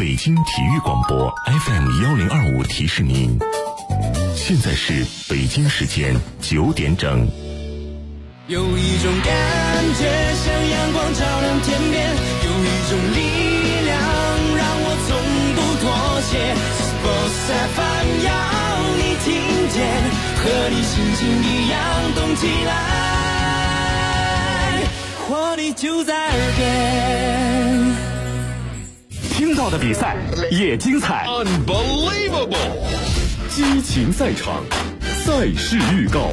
北京体育广播 FM1025提示您，现在是北京时间9点整。 有一种感觉像阳光照亮天边，有一种力量让我从不妥协。Sports FM 要你听见，和你心情一样动起来，活力就在耳边。 听到的比赛也精彩 ，Unbelievable！ 激情赛场，赛事预告。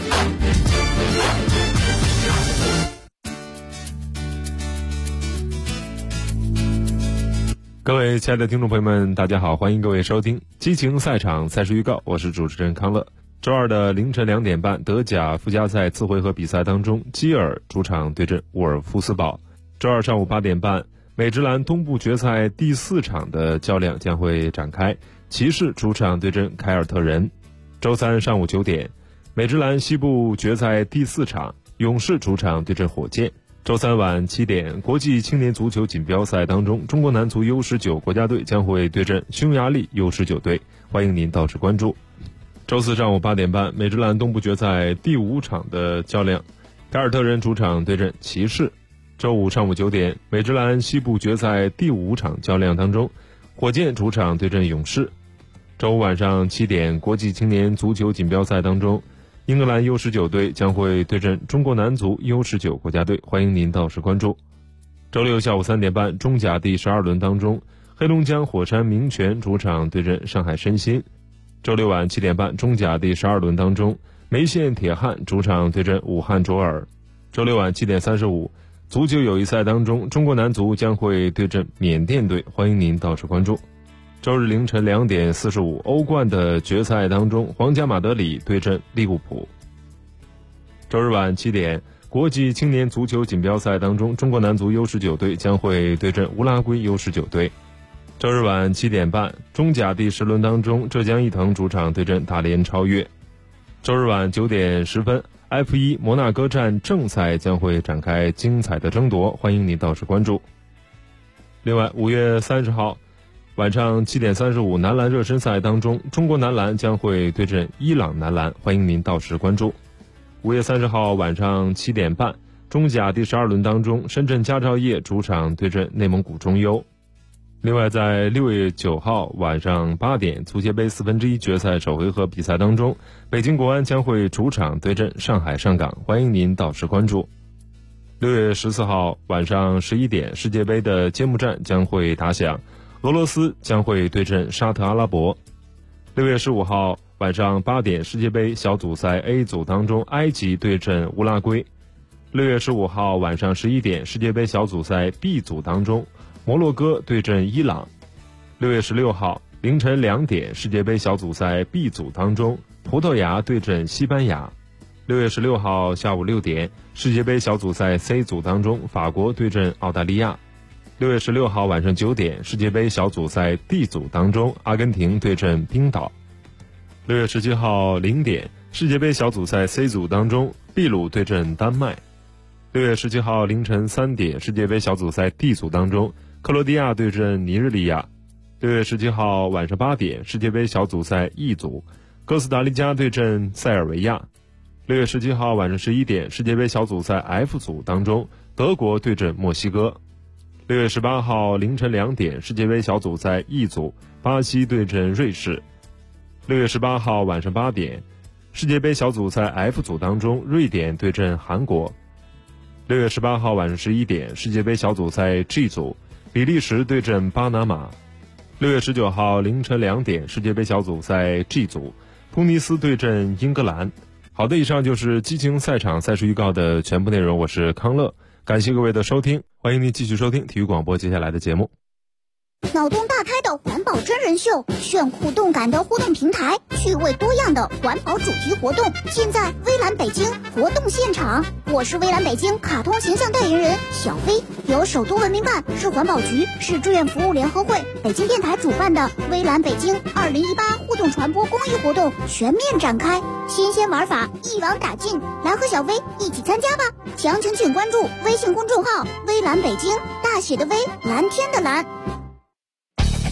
各位亲爱的听众朋友们，大家好，欢迎各位收听激情赛场赛事预告，我是主持人康乐。周二的凌晨2点半，德甲附加赛次回合比赛当中，基尔主场对阵沃尔夫斯堡。周二上午8点半，美职篮东部决赛第4场的较量将会展开，骑士主场对阵凯尔特人。周三上午9点，美职篮西部决赛第4场，勇士主场对阵火箭。周三晚7点，国际青年足球锦标赛当中，中国男足 U19 国家队将会对阵匈牙利 U19 队，欢迎您到时关注。周四上午8点半，美职篮东部决赛第5场的较量，凯尔特人主场对阵骑士。周五上午9点，美职篮西部决赛第5场较量当中，火箭主场对阵勇士。周五晚上7点，国际青年足球锦标赛当中，英格兰 U19 队将会对阵中国男足 U19 国家队，欢迎您到时关注。周六下午3点半，中甲第12轮当中，黑龙江火山明泉主场对阵上海申鑫。周六晚7点半，中甲第12轮当中，梅县铁汉主场对阵武汉卓尔。周六晚7点35，足球友谊赛当中，中国男足将会对阵缅甸队，欢迎您到时关注。周日凌晨2点45，欧冠的决赛当中，皇家马德里对阵利物浦。周日晚7点，国际青年足球锦标赛当中，中国男足 U19 队将会对阵乌拉圭 U19 队。周日晚7点半，中甲第10轮当中，浙江毅腾主场对阵大连超越。周日晚9点10分，F1 摩纳哥站正赛将会展开精彩的争夺，欢迎您到时关注。另外，5月30号晚上7点35，男篮热身赛当中，中国男篮将会对阵伊朗男篮，欢迎您到时关注。5月30号晚上7点半，中甲第12轮当中，深圳佳兆业主场对阵内蒙古中优。另外，在6月9号晚上8点，足协杯1/4决赛首回合比赛当中，北京国安将会主场对阵上海上港，欢迎您到时关注。6月14号晚上11点，世界杯的揭幕战将会打响，俄罗斯将会对阵沙特阿拉伯。6月15号晚上8点，世界杯小组赛 A 组当中，埃及对阵乌拉圭。6月15号晚上11点，世界杯小组赛 B 组当中，摩洛哥对阵伊朗。6月16号凌晨2点，世界杯小组赛 B 组当中，葡萄牙对阵西班牙。6月16号下午6点，世界杯小组赛 C 组当中，法国对阵澳大利亚。6月16号晚上9点，世界杯小组赛 D 组当中，阿根廷对阵冰岛。6月17号0点，世界杯小组赛 C 组当中，秘鲁对阵丹麦。6月17号凌晨3点，世界杯小组赛 D 组当中，克罗地亚对阵尼日利亚。6月17号晚上8点，世界杯小组赛 E 组，哥斯达黎加对阵塞尔维亚。6月17号晚上11点，世界杯小组赛 F 组当中，德国对阵墨西哥。6月18号凌晨2点，世界杯小组赛 E 组，巴西对阵瑞士。6月18号晚上8点，世界杯小组赛 F 组当中，瑞典对阵韩国。6月18号晚上11点，世界杯小组赛 G 组，比利时对阵巴拿马。6月19号凌晨2点，世界杯小组赛 G 组，突尼斯对阵英格兰。好的，以上就是激情赛场赛事预告的全部内容，我是康乐，感谢各位的收听，欢迎您继续收听体育广播接下来的节目。 脑洞大开的环保真人秀，炫酷动感的互动平台，趣味多样的环保主题活动，尽在微蓝北京活动现场。我是微蓝北京卡通形象代言人小飞，由首都文明办、市环保局、市志愿服务联合会、北京电台主办的微蓝北京2018互动传播公益活动全面展开，新鲜玩法一网打尽，来和小飞一起参加吧！详情请关注微信公众号微蓝北京，大写的微，蓝天的蓝。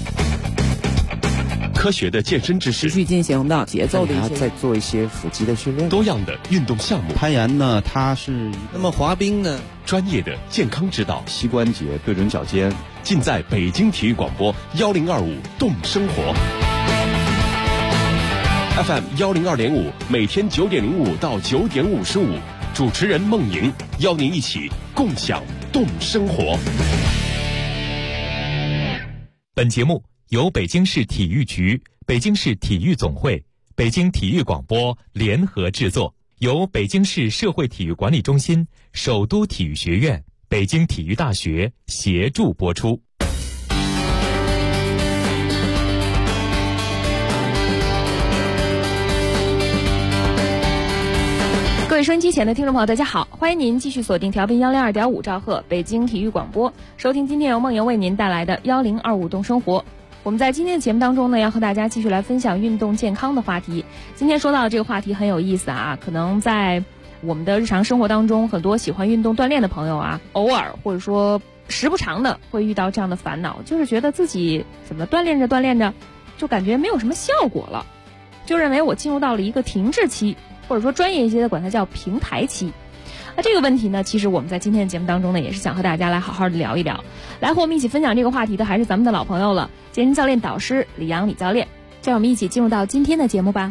科学的健身知识， 持续进行的节奏的一些， 再做一些腹肌的训练， 多样的运动项目。 攀岩呢，它是那么滑冰呢， 专业的健康指导， 膝关节对准脚尖， 尽在北京体育广播1025动生活 FM 102.5，每天9点05到9点55，主持人孟莹邀您一起共享动生活。 本节目由北京市体育局、北京市体育总会、北京体育广播联合制作，由北京市社会体育管理中心、首都体育学院、北京体育大学协助播出。 各位收音机前的听众朋友，大家好，欢迎您继续锁定调频102.5兆赫北京体育广播，收听今天由梦莹为您带来的1025动生活。我们在今天的节目当中呢，要和大家继续来分享运动健康的话题。今天说到的这个话题很有意思啊，可能在我们的日常生活当中，很多喜欢运动锻炼的朋友啊，偶尔或者说时不常的会遇到这样的烦恼，就是觉得自己怎么锻炼着就感觉没有什么效果了，就认为我进入到了一个停滞期，或者说专业一些的管它叫平台期。那这个问题呢，其实我们在今天的节目当中呢，也是想和大家来好好的聊一聊。来和我们一起分享这个话题的还是咱们的老朋友了，健身教练导师李阳李教练，让我们一起进入到今天的节目吧。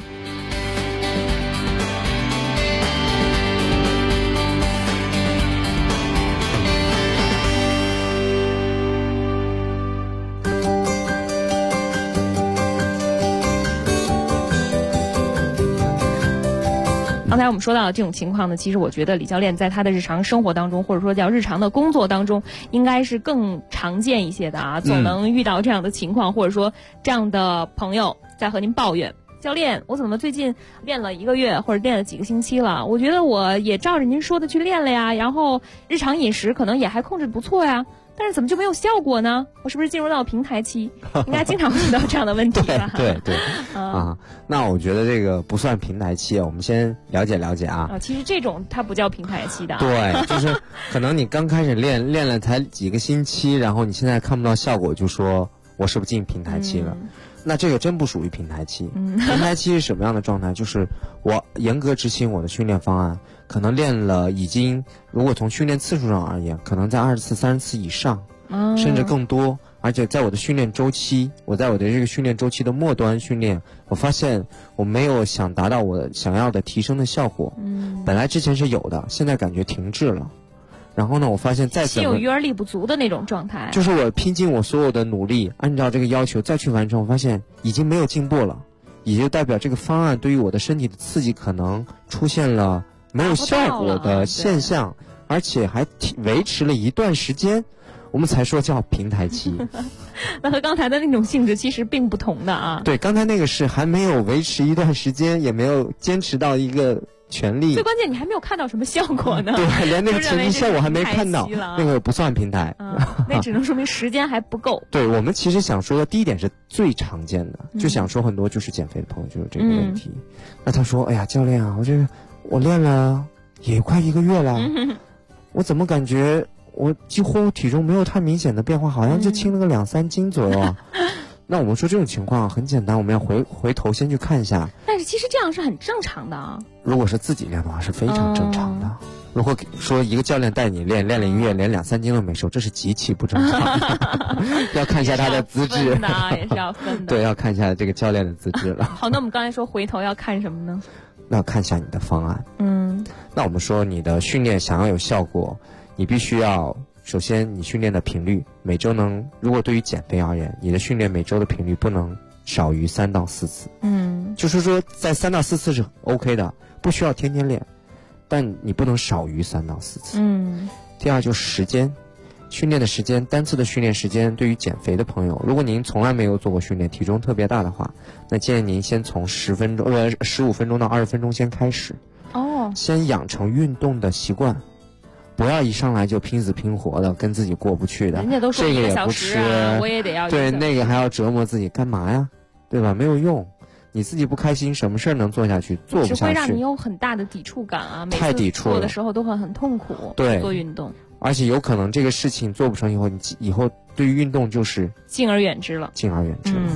刚才我们说到的这种情况呢，其实我觉得李教练在他的日常生活当中，或者说叫日常的工作当中，应该是更常见一些的啊，总能遇到这样的情况，或者说这样的朋友在和您抱怨，教练，我怎么最近练了1个月或者练了几个星期了，我觉得我也照着您说的去练了呀，然后日常饮食可能也还控制不错呀，但是怎么就没有效果呢？我是不是进入到平台期？应该经常会遇到这样的问题吧？ 对啊，那我觉得这个不算平台期，我们先了解了解啊。 其实这种它不叫平台期的。 对，就是可能你刚开始练了才几个星期，然后你现在看不到效果，就说我是不是进平台期了？那这个真不属于平台期。平台期是什么样的状态？就是我严格执行我的训练方案，可能练了已经，如果从训练次数上而言，可能在20次、30次以上，甚至更多。而且在我的训练周期，我在我的这个训练周期的末端训练，我发现我没有想达到我想要的提升的效果。本来之前是有的，现在感觉停滞了。然后呢，我发现再怎么心有余而力不足的那种状态， 就是我拼尽我所有的努力，按照这个要求再去完成，我发现已经没有进步了，也就代表这个方案对于我的身体的刺激可能出现了没有效果的现象，而且还维持了一段时间，我们才说叫平台期。 那和刚才的那种性质其实并不同的啊。 对，刚才那个是还没有维持一段时间，也没有坚持到一个权利， 最关键你还没有看到什么效果呢。 对，连那个前期效果还没看到，那个不算平台。 那只能说明时间还不够。 对，我们其实想说的第一点是最常见的，就想说很多就是减肥的朋友就是这个问题。那他说，哎呀，教练啊，我练了也快1个月了，我怎么感觉我几乎体重没有太明显的变化，好像就轻了个2-3斤左右啊。那我们说这种情况很简单，我们要回头先去看一下。 但是其实这样是很正常的啊。 如果是自己练的话是非常正常的。如果说一个教练带你练了1个月，连2-3斤都没瘦，这是极其不正常的。要看一下他的资质。 也是要分的。 对，要看一下这个教练的资质了。 好，那我们刚才说回头要看什么呢？ 那要看一下你的方案。那我们说你的训练想要有效果，你必须要。首先，你训练的频率每周如果对于减肥而言，你的训练每周的频率不能少于3到4次。就是说在3到4次是 OK 的，不需要天天练，但你不能少于3到4次。第二就是时间，训练的时间，单次的训练时间，对于减肥的朋友，如果您从来没有做过训练，体重特别大的话，那建议您先从15分钟到20分钟先开始。先养成运动的习惯。不要一上来就拼死拼活的跟自己过不去的， 人家都说1个小时啊，我也得要对那个还要折磨自己干嘛呀？对吧？没有用，你自己不开心，什么事儿能做下去？做不下去， 只会让你有很大的抵触感啊！ 太抵触了， 做的时候都会很痛苦。 对， 做运动， 而且有可能这个事情做不成以后，你以后对于运动就是敬而远之了。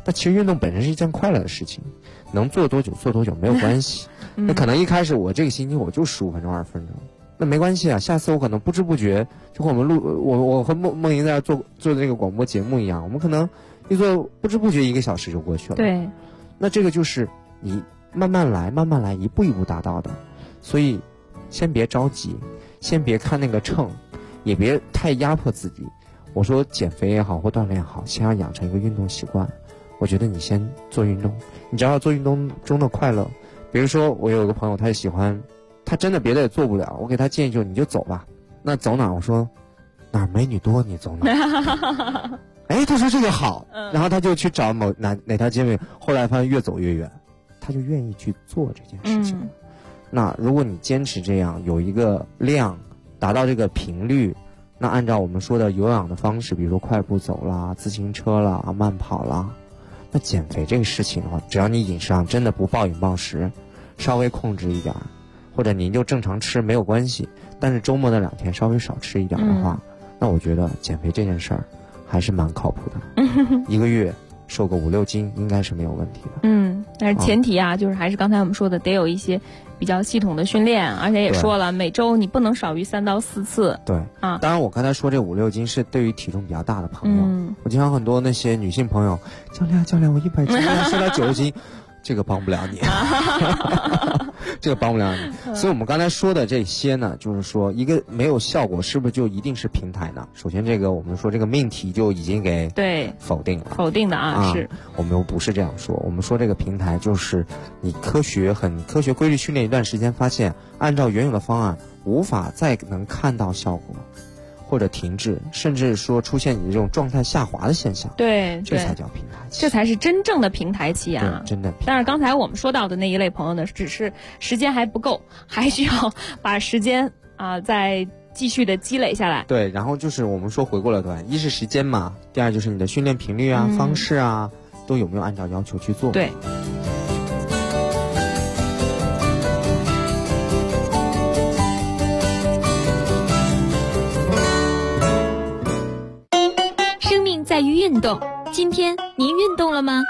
那其实运动本身是一件快乐的事情，能做多久做多久没有关系。那可能一开始我这个星期我就15分钟20分钟，那没关系啊，下次我可能不知不觉就和我和梦莹在做这个广播节目一样，我们可能一做不知不觉1个小时就过去了。 对， 那这个就是你慢慢来慢慢来，一步一步达到的。所以先别着急，先别看那个秤，也别太压迫自己。我说减肥也好或锻炼也好，先要养成一个运动习惯。我觉得你先做运动，你只要做运动中的快乐。比如说我有一个朋友，他喜欢，他真的别的也做不了，我给他建议你就走吧。那走哪？我说哪儿美女多你走哪儿。哎，他说这个好，然后他就去找哪条街美，后来发现越走越远，他就愿意去做这件事情。那如果你坚持这样，有一个量，达到这个频率，那按照我们说的有氧的方式，比如说快步走啦、自行车啦、慢跑啦，那减肥这个事情的话，只要你饮食上真的不暴饮暴食，稍微控制一点，或者您就正常吃没有关系，但是周末的2天稍微少吃一点的话，那我觉得减肥这件事儿还是蛮靠谱的。1个月瘦个5-6斤应该是没有问题的。 但是前提啊，就是还是刚才我们说的，得有一些比较系统的训练，而且也说了，每周你不能少于3到4次。 对啊，当然我刚才说这5-6斤是对于体重比较大的朋友。我经常很多那些女性朋友，教练我100斤要瘦到90斤，这个帮不了你。这个帮不了你。所以我们刚才说的这些呢，就是说一个没有效果是不是就一定是平台呢？首先这个我们说这个命题就已经给否定了。 否定的啊，是我们又不是这样说，我们说这个平台就是你很科学规律训练一段时间，发现按照原有的方案无法再能看到效果，或者停滞，甚至说出现你这种状态下滑的现象。 对， 这才叫平台期， 这才是真正的平台期啊！ 真的。 但是刚才我们说到的那一类朋友呢，只是时间还不够，还需要把时间再继续的积累下来。 对，然后就是我们说回过来的，一是时间嘛，第二就是你的训练频率啊、方式啊，都有没有按照要求去做。 对。 在于运动，今天您运动了吗？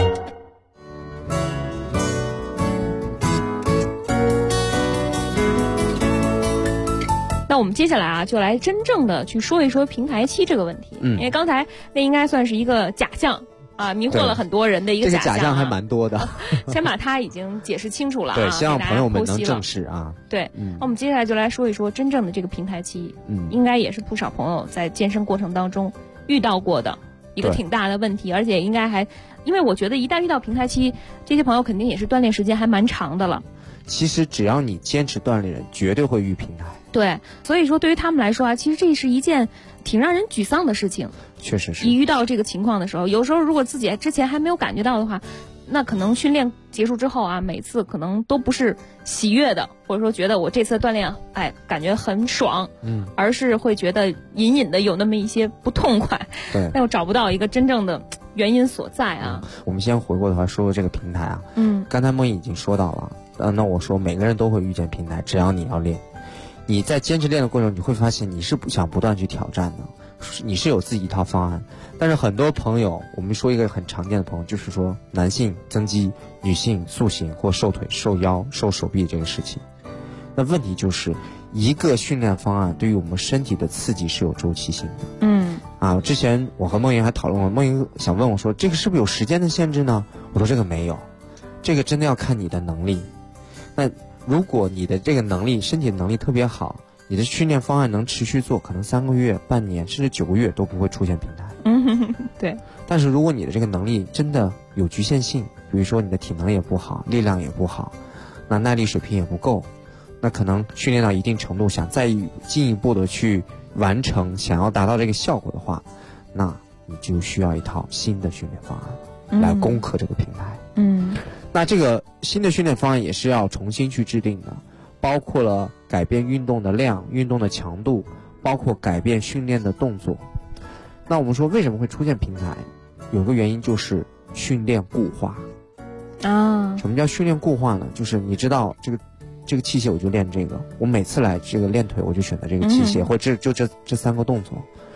那我们接下来啊，就来真正的去说一说平台期这个问题。因为刚才那应该算是一个假象啊，迷惑了很多人的一个假象。 这个假象还蛮多的。 先把它已经解释清楚了啊， 对，希望朋友们能正视啊。 对，那我们接下来就来说一说真正的这个平台期。应该也是不少朋友在健身过程当中遇到过的一个挺大的问题，而且应该还，因为我觉得一旦遇到平台期，这些朋友肯定也是锻炼时间还蛮长的了。 其实只要你坚持锻炼，绝对会遇平台。 对，所以说对于他们来说啊，其实这是一件挺让人沮丧的事情。 确实是。 一遇到这个情况的时候，有时候如果自己之前还没有感觉到的话，那可能训练结束之后啊，每次可能都不是喜悦的，或者说觉得我这次锻炼感觉很爽，而是会觉得隐隐的有那么一些不痛快， 对， 但又找不到一个真正的原因所在啊。 我们先回过头来说说这个平台啊，刚才梦已经说到了，那我说每个人都会遇见平台，只要你要练，你在坚持练的过程中，你会发现你是想不断去挑战的，你是有自己一套方案。但是很多朋友，我们说一个很常见的朋友，就是说男性增肌，女性塑形或瘦腿、瘦腰、瘦手臂这个事情。那问题就是一个训练方案对于我们身体的刺激是有周期性的。之前我和梦莹还讨论过，梦莹想问我说，这个是不是有时间的限制呢？我说这个没有，这个真的要看你的能力。那如果你的这个能力，身体能力特别好，你的训练方案能持续做，可能3个月、半年甚至9个月都不会出现平台。 对。 但是如果你的这个能力真的有局限性，比如说你的体能也不好，力量也不好，那耐力水平也不够，那可能训练到一定程度，想再进一步的去完成，想要达到这个效果的话，那你就需要一套新的训练方案来攻克这个平台。那这个新的训练方案也是要重新去制定的，包括了改变运动的量、运动的强度，包括改变训练的动作。那我们说为什么会出现平台，有个原因就是训练固化什么叫训练固化呢？就是你知道这个器械我就练这个，我每次来这个练腿我就选择这个器械，或者就这3个动作。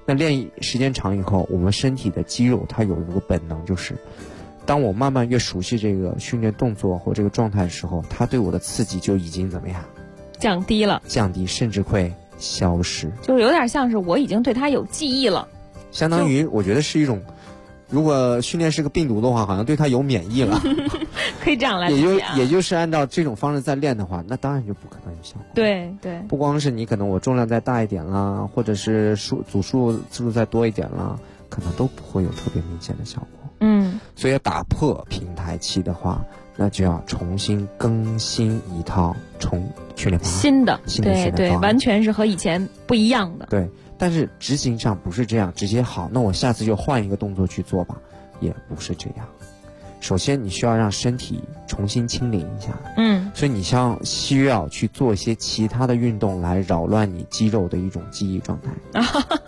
那练时间长以后，我们身体的肌肉它有一个本能，就是当我慢慢越熟悉这个训练动作或这个状态的时候，它对我的刺激就已经怎么样？ 降低了， 甚至会消失， 就是有点像是我已经对它有记忆了， 相当于我觉得是一种，如果训练是个病毒的话，好像对它有免疫了， 可以这样来理解啊。 也就是按照这种方式在练的话，那当然就不可能有效果。 对对， 不光是你可能我重量再大一点啦，或者是组数次数再多一点啦，可能都不会有特别明显的效果。所以要打破平台期的话，那就要重新更新一套训练方案， 新的训练方案， 完全是和以前不一样的。 对，但是执行上不是这样，直接好，那我下次就换一个动作去做吧，也不是这样。首先你需要让身体重新清理一下，所以你需要去做一些其他的运动来扰乱你肌肉的一种记忆状态。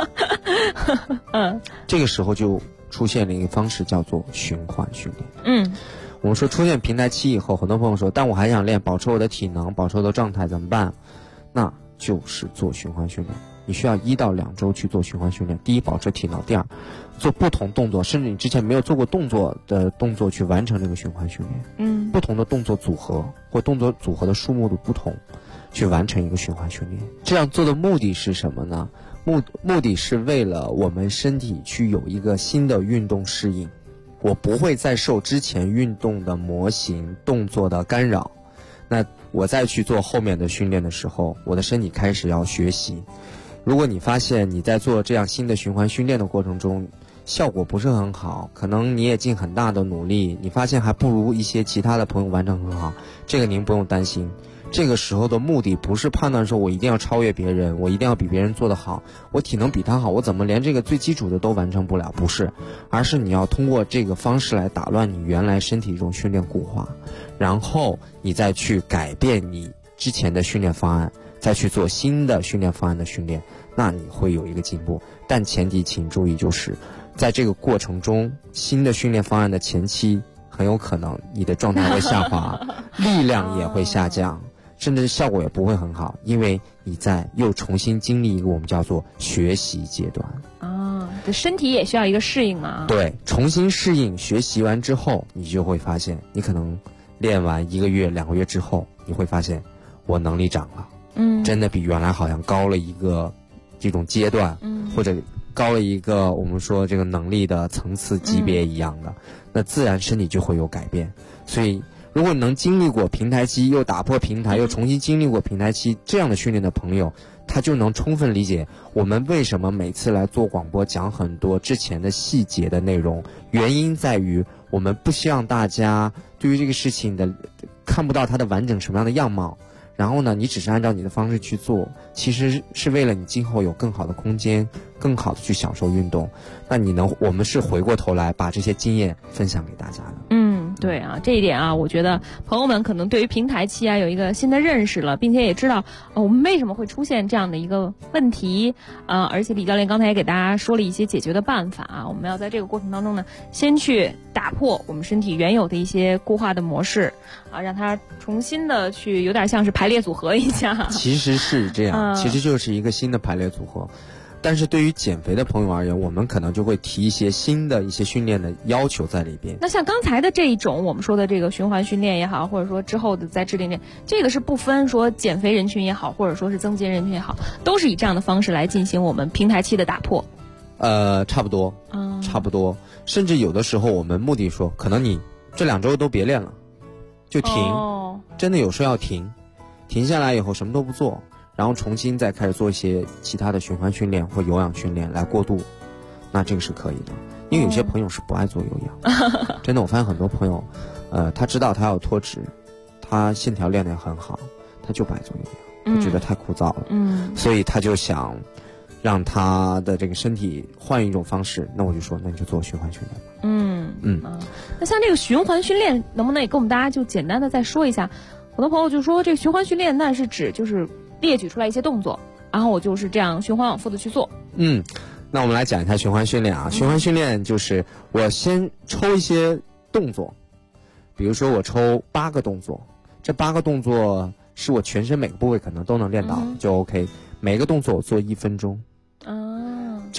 这个时候就出现了一个方式，叫做循环训练。我们说出现平台期以后，很多朋友说，但我还想练，保持我的体能，保持我的状态，怎么办？那就是做循环训练。你需要1到2周去做循环训练。第一，保持体能；第二，做不同动作，甚至你之前没有做过动作的动作去完成这个循环训练。不同的动作组合或动作组合的数目的不同，去完成一个循环训练。这样做的目的是什么呢？目的是为了我们身体去有一个新的运动适应。我不会再受之前运动的模型动作的干扰，那我再去做后面的训练的时候，我的身体开始要学习。如果你发现你在做这样新的循环训练的过程中效果不是很好，可能你也尽很大的努力，你发现还不如一些其他的朋友完成很好，这个您不用担心。这个时候的目的不是判断说我一定要超越别人，我一定要比别人做得好，我体能比他好，我怎么连这个最基础的都完成不了？不是，而是你要通过这个方式来打乱你原来身体这种训练固化，然后你再去改变你之前的训练方案，再去做新的训练方案的训练，那你会有一个进步。但前提请注意，就是在这个过程中，新的训练方案的前期很有可能你的状态会下滑，力量也会下降，甚至效果也不会很好，因为你在又重新经历一个我们叫做学习阶段这身体也需要一个适应啊。 对，重新适应，学习完之后，你就会发现，你可能练完1个月、2个月之后，你会发现我能力涨了，真的比原来好像高了一个这种阶段，或者高了一个我们说这个能力的层次级别一样的，那自然身体就会有改变。所以如果能经历过平台期，又打破平台，又重新经历过平台期这样的训练的朋友，他就能充分理解我们为什么每次来做广播讲很多之前的细节的内容。原因在于我们不希望大家对于这个事情的看不到它的完整什么样的样貌，然后呢你只是按照你的方式去做，其实是为了你今后有更好的空间，更好的去享受运动。那我们是回过头来把这些经验分享给大家的。 对啊，这一点啊，我觉得朋友们可能对于平台期啊有一个新的认识了，并且也知道我们为什么会出现这样的一个问题而且李教练刚才也给大家说了一些解决的办法啊。我们要在这个过程当中呢，先去打破我们身体原有的一些固化的模式让它重新的去有点像是排列组合一下。 其实是这样，其实就是一个新的排列组合。但是对于减肥的朋友而言，我们可能就会提一些新的一些训练的要求在里边。 那像刚才的这一种我们说的这个循环训练也好，或者说之后的再制定练，这个是不分说减肥人群也好，或者说是增肌人群也好，都是以这样的方式来进行我们平台期的打破。 差不多，差不多。甚至有的时候我们目的说，可能你这2周都别练了，就停，真的有时候要停下来以后什么都不做，然后重新再开始做一些其他的循环训练或有氧训练来过渡，那这个是可以的。因为有些朋友是不爱做有氧真的，我发现很多朋友他知道他要脱脂，他线条练得很好，他就不爱做有氧，他觉得太枯燥了，所以他就想让他的这个身体换一种方式，那我就说那你就做循环训练吧。 那像这个循环训练能不能也跟我们大家就简单的再说一下？很多朋友就说这个循环训练那是指就是列举出来一些动作，然后我就是这样循环往复的去做。 那我们来讲一下循环训练啊。循环训练就是我先抽一些动作，比如说我抽8个动作，这8个动作是我全身每个部位可能都能练到就 OK， 每个动作我做1分钟。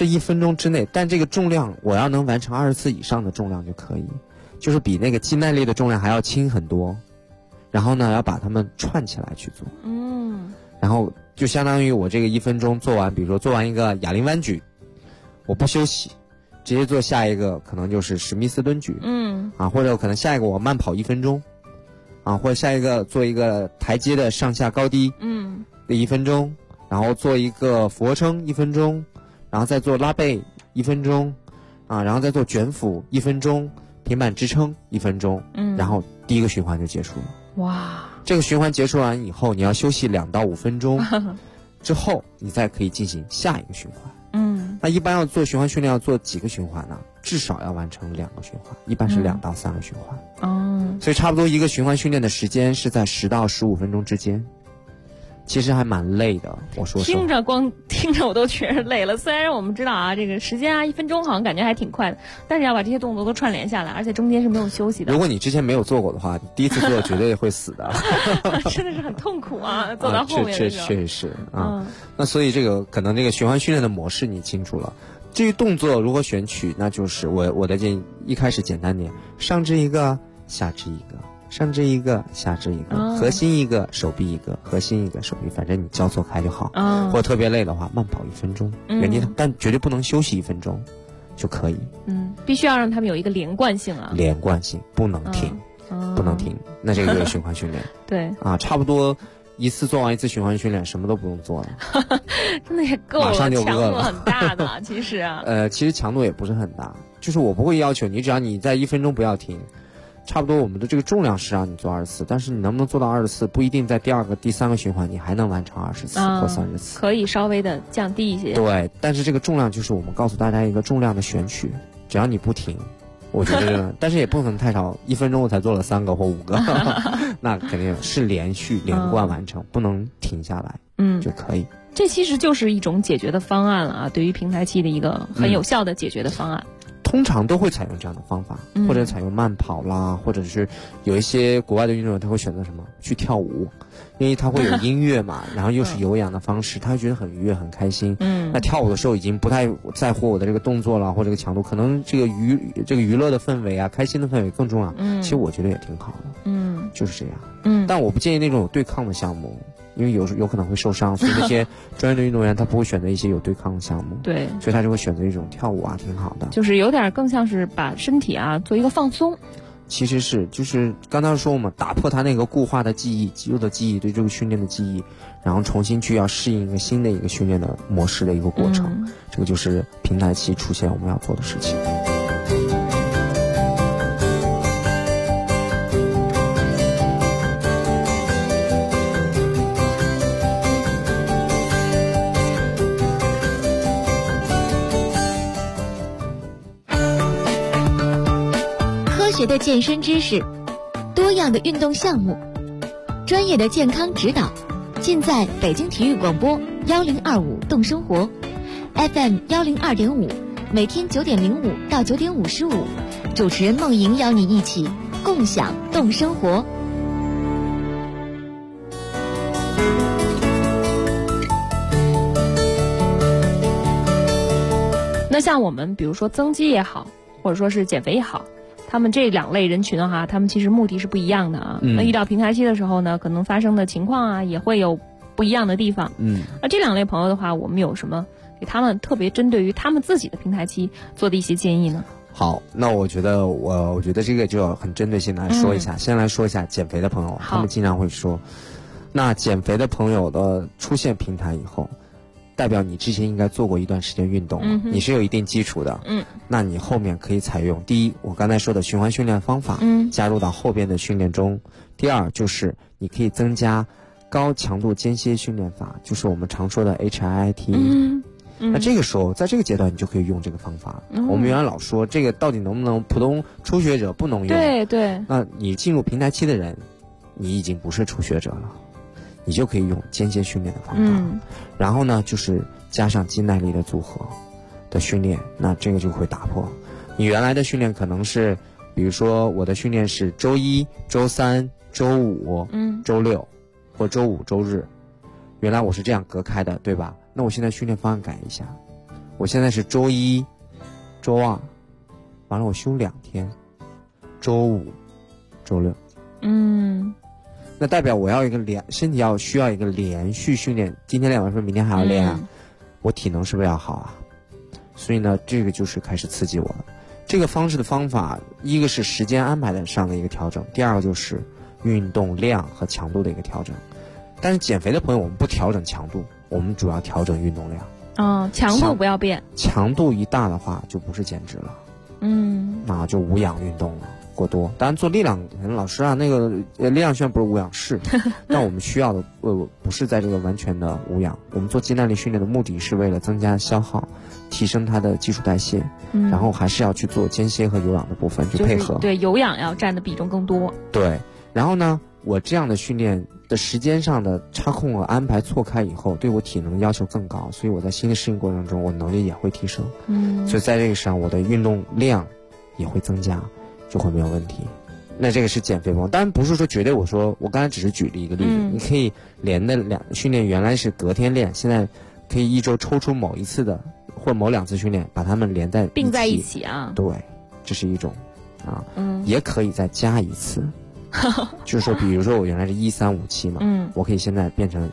这1分钟之内，但这个重量我要能完成20次以上的重量就可以，就是比那个肌耐力的重量还要轻很多。然后呢，要把它们串起来去做。然后就相当于我这个1分钟做完，比如说做完一个哑铃弯举，我不休息，直接做下一个，可能就是史密斯蹲举。或者可能下一个我慢跑1分钟，或者下一个做一个台阶的上下高低，的1分钟，然后做一个俯卧撑1分钟，然后再做拉背1分钟，然后再做卷腹1分钟，平板支撑1分钟，然后第一个循环就结束了。 哇！ 这个循环结束完以后，你要休息2到5分钟，之后你再可以进行下一个循环。那一般要做循环训练要做几个循环呢？至少要完成2个循环，一般是2到3个循环。所以差不多一个循环训练的时间是在10到15分钟之间。其实还蛮累的，我说实话。 光听着我都觉得累了。虽然我们知道啊，这个时间1分钟好像感觉还挺快的，但是要把这些动作都串联下来，而且中间是没有休息的。 如果你之前没有做过的话，你第一次做绝对会死的。 真的是很痛苦啊，做到后面的时候。 确实是啊。那所以这个可能这个循环训练的模式你清楚了。至于动作如何选取，那就是我的建议，一开始简单点，上肢一个，下肢一个。上肢一个，下肢一个，核心一个，手臂一个，核心一个，手臂，反正你交错开就好。或者特别累的话，慢跑1分钟，原地但绝对不能休息1分钟就可以。 必须要让他们有一个连贯性啊。 连贯性，不能停，不能停。那这个就是循环训练。 对差不多一次做完1次循环训练，什么都不用做了。 真的也够了， 马上就饿了， 强度很大的，其实啊。 其实强度也不是很大，就是我不会要求你，只要你在1分钟不要停。差不多我们的这个重量是让你做20次，但是你能不能做到20次，不一定在第2个、第3个循环你还能完成20次或30次， 可以稍微的降低一些。 对，但是这个重量就是我们告诉大家一个重量的选取，只要你不停，我觉得，但是也不可能太少，1分钟我才做了3个或5个，那肯定是连续连贯完成，不能停下来，就可以。 这其实就是一种解决的方案了啊，对于平台期的一个很有效的解决的方案。 通常都会采用这样的方法，或者采用慢跑啦，或者是有一些国外的运动员他会选择什么去跳舞，因为他会有音乐嘛，然后又是有氧的方式，他会觉得很愉悦很开心。那跳舞的时候已经不太在乎我的这个动作了或这个强度，可能这个娱乐的氛围啊，开心的氛围更重要。其实我觉得也挺好的。就是这样。但我不建议那种有对抗的项目。因为有可能会受伤，所以那些专业的运动员他不会选择一些有对抗的项目， 对， 所以他就会选择一种跳舞啊，挺好的。 就是有点更像是把身体啊做一个放松。 其实是就是刚才说我们打破他那个固化的记忆，肌肉的记忆，对这个训练的记忆，然后重新去要适应一个新的一个训练的模式的一个过程。这个就是平台期出现我们要做的事情。 的健身知识，多样的运动项目，专业的健康指导，尽在北京体育广播1025动生活 FM 102.5，每天9点05到9点55，主持人梦莹邀你一起共享动生活。 那像我们比如说增肌也好，或者说是减肥也好，他们这2类人群的话，他们其实目的是不一样的啊。那遇到平台期的时候呢，可能发生的情况啊，也会有不一样的地方。那这2类朋友的话，我们有什么给他们特别针对于他们自己的平台期做的一些建议呢？ 好，那我觉得这个就要很针对性来说一下。先来说一下减肥的朋友，他们经常会说，那减肥的朋友的出现平台以后，代表你之前应该做过一段时间运动了，你是有一定基础的。那你后面可以采用第一，我刚才说的循环训练方法，加入到后边的训练中。第二就是你可以增加高强度间歇训练法，就是我们常说的 HIIT。那这个时候在这个阶段你就可以用这个方法。我们原来老说这个到底能不能普通初学者不能用， 对， 那你进入平台期的人，你已经不是初学者了，你就可以用间歇训练的方法。然后呢就是加上肌耐力的组合的训练，那这个就会打破你原来的训练。可能是比如说我的训练是周1、周3、周5、周6或周5、周日，原来我是这样隔开的，对吧？那我现在训练方案改一下， 我现在是周一、周二，完了我休2天，周五、周六。那代表我要身体需要一个连续训练，今天练完说明天还要练啊，我体能是不是要好啊？所以呢，这个就是开始刺激我了。这个方式的方法，一个是时间安排上的一个调整，第二个就是运动量和强度的一个调整。但是减肥的朋友，我们不调整强度，我们主要调整运动量。 强度不要变。强度一大的话，就不是减脂了。那就无氧运动了。过多，当然做力量，老师啊，那个力量训练不是无氧是，但我们需要的不是在这个完全的无氧。我们做肌耐力训练的目的是为了增加消耗，提升它的基础代谢，然后还是要去做间歇和有氧的部分去配合。 对，有氧要占的比重更多。 对，然后呢，我这样的训练的时间上的插空和安排错开以后，对我体能要求更高，所以我在新的适应过程中，我能力也会提升。所以在这个上，我的运动量也会增加。就会没有问题。那这个是减肥方，当然不是说绝对，我刚才只是举了一个例子，你可以连的训练原来是隔天练，现在可以1周抽出某一次的或某2次训练，把它们连在并在一起啊。 对，这是一种啊，也可以再加一次，就是说，比如说我原来是1357嘛，我可以现在变成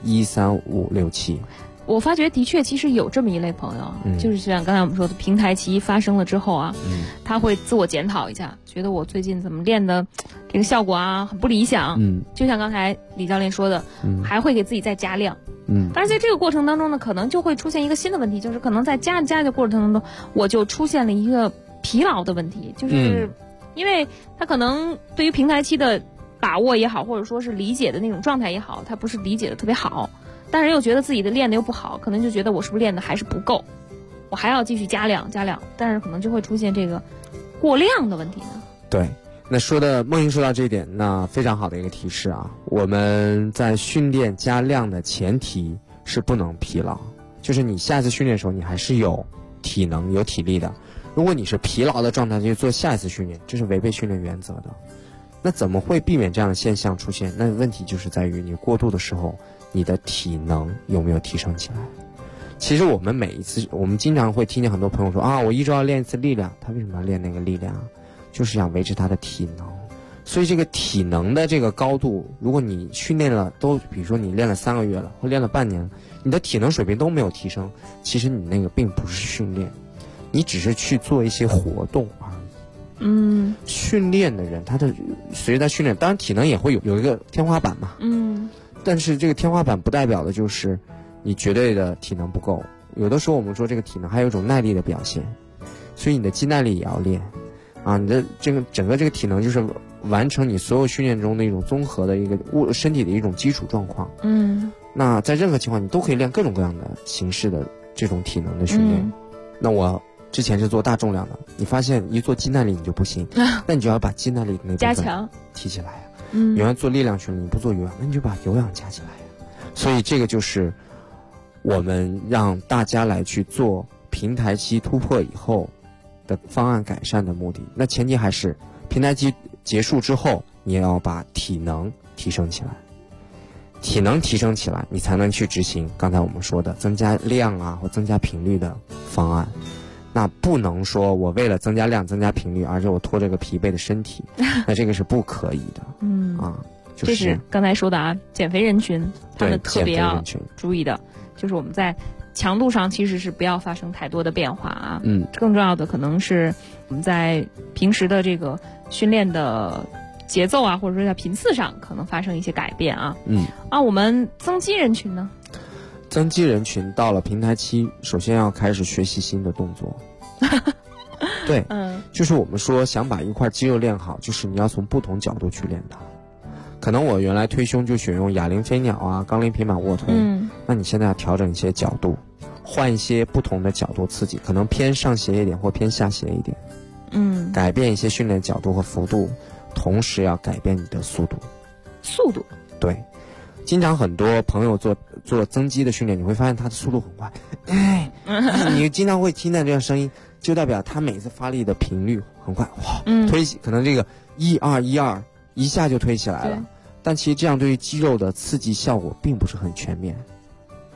13567。 我发觉的确，其实有这么一类朋友，就是像刚才我们说的平台期发生了之后啊，他会自我检讨一下，觉得我最近怎么练的这个效果啊很不理想。就像刚才李教练说的，还会给自己再加量。但是在这个过程当中呢，可能就会出现一个新的问题，就是可能在加的过程当中，我就出现了一个疲劳的问题，就是因为他可能对于平台期的把握也好，或者说是理解的那种状态也好，他不是理解的特别好。但是又觉得自己的练的又不好，可能就觉得我是不是练的还是不够，我还要继续加量，但是可能就会出现这个过量的问题呢。 对，那梦莹说到这一点，那非常好的一个提示啊。我们在训练加量的前提是不能疲劳，就是你下一次训练的时候，你还是有体能有体力的。如果你是疲劳的状态去做下一次训练，这是违背训练原则的。那怎么会避免这样的现象出现？那问题就是在于你过度的时候，你的体能有没有提升起来？其实我们经常会听见很多朋友说啊，我1周要练一次力量，他为什么要练那个力量？就是想维持他的体能。所以这个体能的这个高度，如果你训练了比如说你练了3个月了，或练了半年了，你的体能水平都没有提升，其实你那个并不是训练，你只是去做一些活动而已。训练的人，他的随着他训练，当然体能也会有一个天花板嘛。但是这个天花板不代表的就是你绝对的体能不够。有的时候我们说这个体能还有一种耐力的表现，所以你的肌耐力也要练啊。你的这个整个这个体能就是完成你所有训练中的一种综合的一个身体的一种基础状况。那在任何情况你都可以练各种各样的形式的这种体能的训练。那我之前是做大重量的，你发现一做肌耐力你就不行，那你就要把肌耐力的那部分加强提起来。原来做力量训练你不做有氧，那你就把有氧加起来。所以这个就是我们让大家来去做平台期突破以后的方案改善的目的。那前提还是平台期结束之后，你也要把体能提升起来。体能提升起来，你才能去执行刚才我们说的增加量啊或增加频率的方案。那不能说我为了增加量增加频率，而且我拖着个疲惫的身体，那这个是不可以的。 这是刚才说的啊，减肥人群他们特别要注意的，就是我们在强度上其实是不要发生太多的变化啊。更重要的可能是我们在平时的这个训练的节奏啊，或者说在频次上可能发生一些改变啊。我们增肌人群呢？ 增肌人群到了平台期，首先要开始学习新的动作。对，就是我们说想把一块肌肉练好，就是你要从不同角度去练它。可能我原来推胸就选用哑铃飞鸟啊、杠铃平板卧推，那你现在要调整一些角度，换一些不同的角度刺激，可能偏上斜一点或偏下斜一点。改变一些训练角度和幅度，同时要改变你的速度。对。经常很多朋友做增肌的训练，你会发现他的速度很快，你经常会听到这样声音，就代表他每次发力的频率很快，推可能这个1-2-1-2一下就推起来了。但其实这样对于肌肉的刺激效果并不是很全面，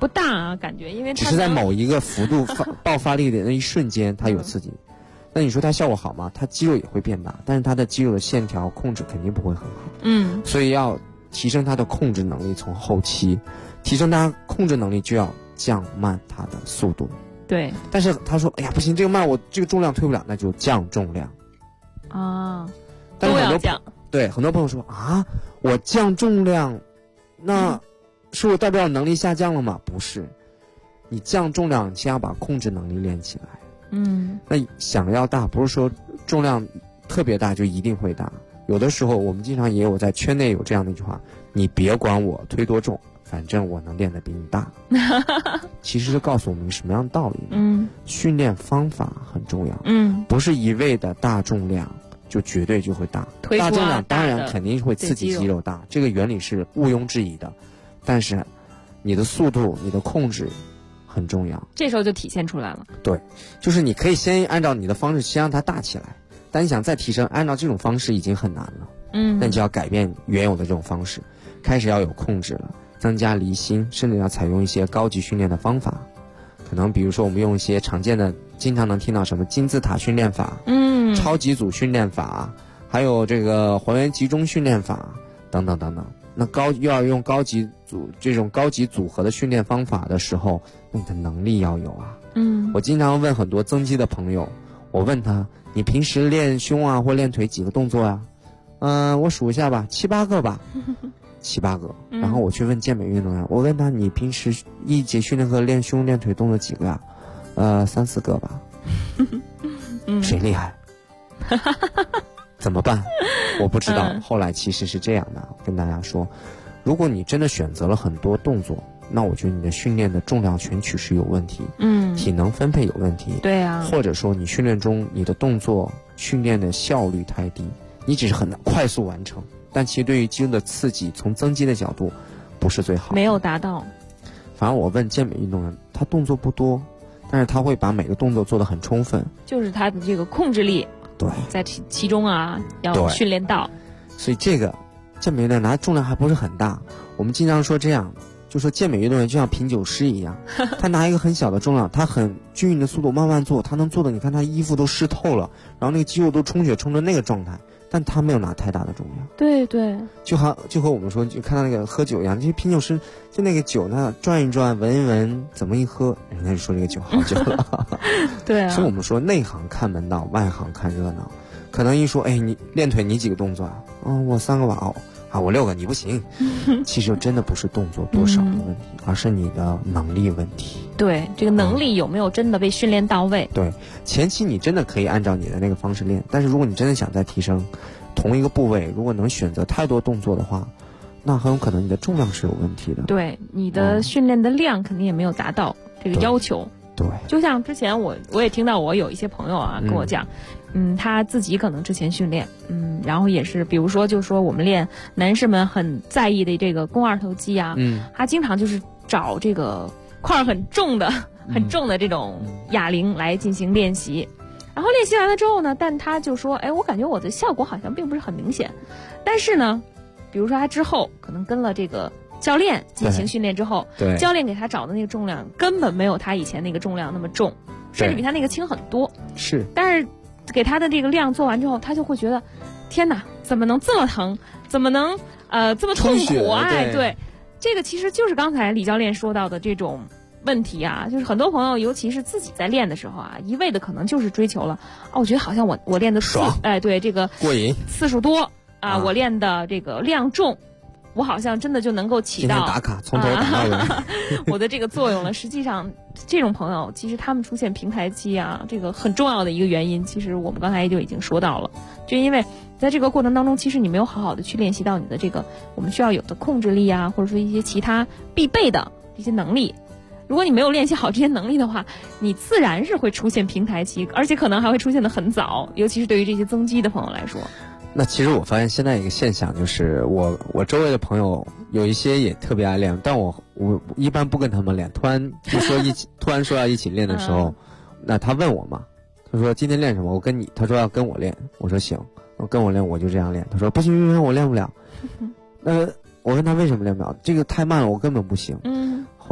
不大啊，感觉，因为只是在某一个幅度爆发力的那一瞬间，它有刺激。那你说它效果好吗？它肌肉也会变大，但是它的肌肉的线条控制肯定不会很好。所以要提升它的控制能力，从后期提升它控制能力，就要降慢它的速度。 对。 但是他说，哎呀，不行，这个慢，我这个重量推不了，那就降重量。 啊， 但是都要降。 对，很多朋友说啊，我降重量，那是我代表能力下降了吗？不是，你降重量先要把控制能力练起来。那想要大，不是说重量特别大就一定会大。有的时候我们经常也有在圈内有这样的一句话：你别管我推多重，反正我能练得比你大。其实是告诉我们什么样的道理呢？训练方法很重要。不是一味的大重量就绝对就会大。大重量当然肯定会刺激肌肉大，这个原理是毋庸置疑的。但是你的速度、你的控制很重要， 这时候就体现出来了。 对，就是你可以先按照你的方式先让它大起来，但你想再提升，按照这种方式已经很难了。那你就要改变原有的这种方式，开始要有控制了，增加离心，甚至要采用一些高级训练的方法。可能比如说我们用一些常见的，经常能听到什么金字塔训练法，超级组训练法，还有这个还原集中训练法等等等等。那又要用这种高级组合的训练方法的时候，那你的能力要有啊。我经常问很多增肌的朋友，我问他，你平时练胸啊或练腿几个动作呀？我数一下吧，7、8个吧，7、8个。然后我去问健美运动员，我问他，你平时一节训练课练胸练腿动作几个呀？3、4个吧。谁厉害？怎么办？我不知道。后来其实是这样的，跟大家说，如果你真的选择了很多动作，那我觉得你的训练的重量选取是有问题，体能分配有问题， 对啊， 或者说你训练中你的动作训练的效率太低，你只是很快速完成，但其实对于肌肉的刺激，从增肌的角度不是最好的， 没有达到。 反而我问健美运动员，他动作不多，但是他会把每个动作做得很充分， 就是他的这个控制力。 对， 在其中啊，要训练到。 所以这个健美运动员拿重量还不是很大。我们经常说这样，就说健美运动员就像品酒师一样，他拿一个很小的重量，他很均匀的速度慢慢做，他能做的，你看他衣服都湿透了，然后那个肌肉都充血充成那个状态，但他没有拿太大的重量。 对对， 就和我们说，就看到那个喝酒一样，这些品酒师就那个酒呢，转一转，闻一闻，怎么一喝，人家就说这个酒好酒了。 对啊， 所以我们说内行看门道，外行看热闹。可能一说，哎，你练腿你几个动作啊？我3个吧。我6个，你不行。其实真的不是动作多少的问题，而是你的能力问题。 对，这个能力有没有真的被训练到位？ 对，前期你真的可以按照你的那个方式练，但是如果你真的想再提升同一个部位，如果能选择太多动作的话，那很有可能你的重量是有问题的。 对，你的训练的量肯定也没有达到这个要求。 对， 就像之前我也听到我有一些朋友啊跟我讲，他自己可能之前训练，然后也是比如说就是说我们练男士们很在意的这个肱二头肌啊，他经常就是找这个块很重的这种哑铃来进行练习，然后练习完了之后呢，但他就说，哎，我感觉我的效果好像并不是很明显，但是呢，比如说他之后可能跟了这个教练进行训练之后，教练给他找的那个重量根本没有他以前那个重量那么重，甚至比他那个轻很多。 是， 但是给他的这个量做完之后，他就会觉得，天哪，怎么能这么疼？怎么能这么痛苦啊？对，这个其实就是刚才李教练说到的这种问题啊，就是很多朋友，尤其是自己在练的时候啊，一味的可能就是追求了我觉得好像我练的爽， 对，这个过瘾， 次数多啊，我练的这个量重。我好像真的就能够起到打卡从头打到尾我的这个作用了。实际上这种朋友其实他们出现平台期啊，这个很重要的一个原因，其实我们刚才就已经说到了，就因为在这个过程当中，其实你没有好好的去练习到你的这个我们需要有的控制力啊，或者说一些其他必备的一些能力。如果你没有练习好这些能力的话，你自然是会出现平台期，而且可能还会出现的很早，尤其是对于这些增肌的朋友来说。 那其实我发现现在一个现象就是，我周围的朋友有一些也特别爱练，但我一般不跟他们练。突然说要一起练的时候，那他问我嘛，他说今天练什么？我跟你，他说要跟我练，我说行，跟我练我就这样练。他说不行，我练不了。我问他为什么练不了？这个太慢了，我根本不行。后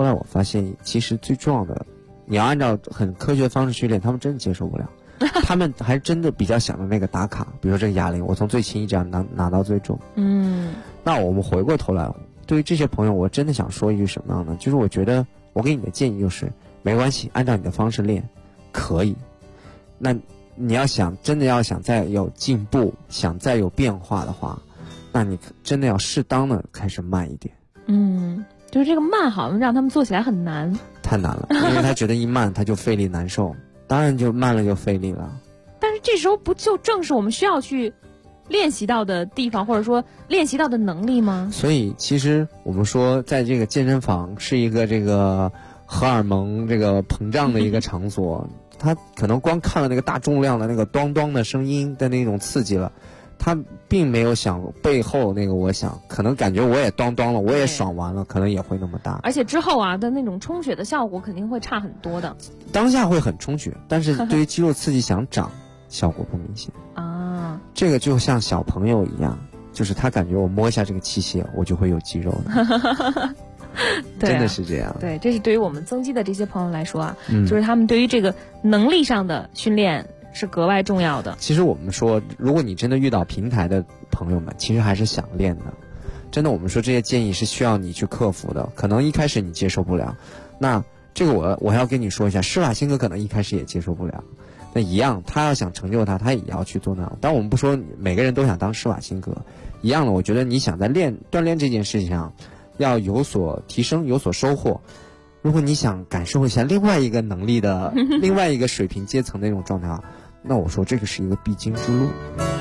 后来我发现，其实最重要的，你要按照很科学的方式去练，他们真的接受不了。他们还真的比较想着那个打卡，比如说这个哑铃，我从最轻一直要拿到最重。那我们回过头来，对于这些朋友，我真的想说一句什么样呢？就是我觉得我给你的建议就是，没关系，按照你的方式练，可以。那你要想真的要想再有进步，想再有变化的话，那你真的要适当的开始慢一点。 就是这个慢好像让他们做起来很难， 太难了，因为他觉得一慢他就费力难受，当然就慢了就费力了。 但是这时候不就正是我们需要去练习到的地方，或者说练习到的能力吗？ 所以其实我们说，在这个健身房是一个这个荷尔蒙这个膨胀的一个场所，他可能光看了那个大重量的那个咚咚的声音的那种刺激了。他并没有想背后那个，我想可能感觉我也咚咚了，我也爽完了，可能也会那么大。 而且之后啊的那种充血的效果肯定会差很多的。 当下会很充血，但是对于肌肉刺激想长，效果不明显啊。 这个就像小朋友一样，就是他感觉我摸一下这个器械，我就会有肌肉了。真的是这样。 对，这是对于我们增肌的这些朋友来说啊，就是他们对于这个能力上的训练是格外重要的。 其实我们说，如果你真的遇到平台的朋友们，其实还是想练的。真的，我们说这些建议是需要你去克服的。可能一开始你接受不了，那这个我还要跟你说一下，施瓦辛格可能一开始也接受不了。那一样，他要想成就他也要去做那样。但我们不说每个人都想当施瓦辛格，一样的。我觉得你想在锻炼这件事情上要有所提升，有所收获。如果你想感受一下另外一个能力的另外一个水平阶层的那种状态啊，那我说这个是一个必经之路。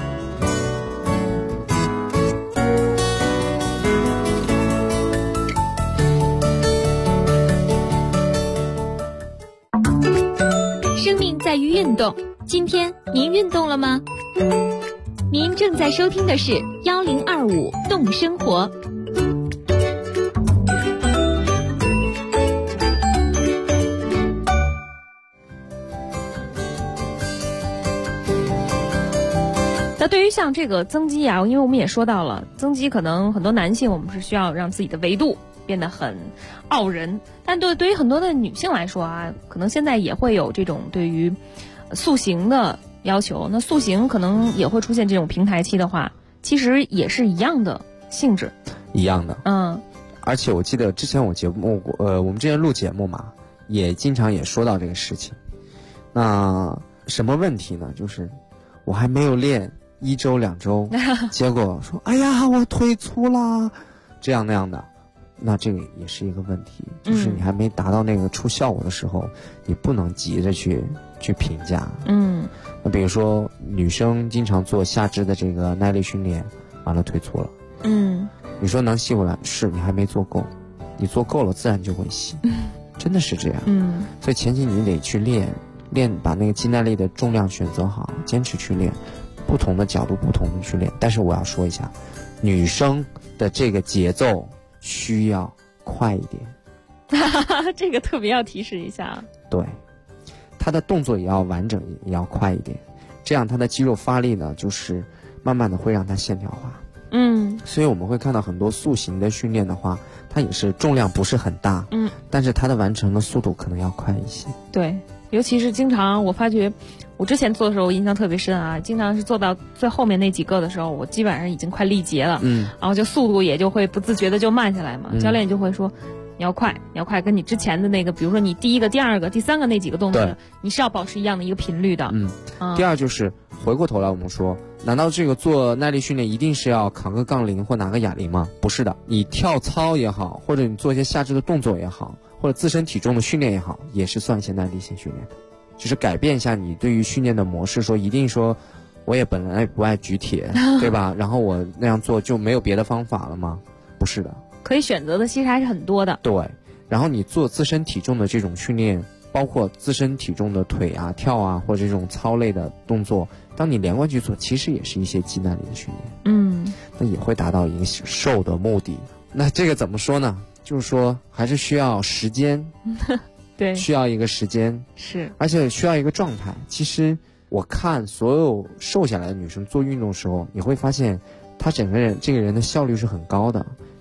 生命在于运动，今天您运动了吗？您正在收听的是1025动生活。 那对于像这个增肌啊，因为我们也说到了，增肌可能很多男性我们是需要让自己的维度变得很傲人，但对于很多的女性来说啊，可能现在也会有这种对于塑形的要求。那塑形可能也会出现这种平台期的话，其实也是一样的性质， 一样的。而且我记得之前我们之前录节目嘛，也经常也说到这个事情。那什么问题呢？就是我还没有练1周2周，结果说哎呀我腿粗啦，这样那样的，那这个也是一个问题。就是你还没达到那个出效果的时候，你不能急着去评价。那比如说女生经常做下肢的这个耐力训练，完了腿粗了，你说能细回来，是你还没做够，你做够了自然就会细，真的是这样。所以前期你得去练，把那个肌耐力的重量选择好，坚持去练，不同的角度不同的去练。但是我要说一下，女生的这个节奏需要快一点。 这个特别要提示一下。 对，她的动作也要完整，也要快一点，这样她的肌肉发力呢，就是慢慢的会让她线条化。所以我们会看到很多塑形的训练的话，它也是重量不是很大，但是它的完成的速度可能要快一些。 对，尤其是经常我发觉，我之前做的时候我印象特别深啊，经常是做到最后面那几个的时候，我基本上已经快力竭了，然后就速度也就会不自觉的就慢下来嘛。教练就会说你要快，跟你之前的那个，比如说你第一个、第二个、第三个那几个动作，你是要保持一样的一个频率的。 第二就是回过头来我们说，难道这个做耐力训练一定是要扛个杠铃或拿个哑铃吗？不是的，你跳操也好，或者你做一些下肢的动作也好，或者自身体重的训练也好，也是算一些耐力性训练的。就是改变一下你对于训练的模式，说一定说我也本来不爱举铁对吧，然后我那样做就没有别的方法了吗？不是的， 可以选择的其实还是很多的。 对，然后你做自身体重的这种训练，包括自身体重的腿啊、跳啊，或者这种操类的动作，当你连贯去做，其实也是一些肌耐力的训练。那也会达到一个瘦的目的。那这个怎么说呢？就是说还是需要时间。 对， 需要一个时间， 是， 而且需要一个状态。其实我看所有瘦下来的女生做运动的时候，你会发现她整个人这个人的效率是很高的。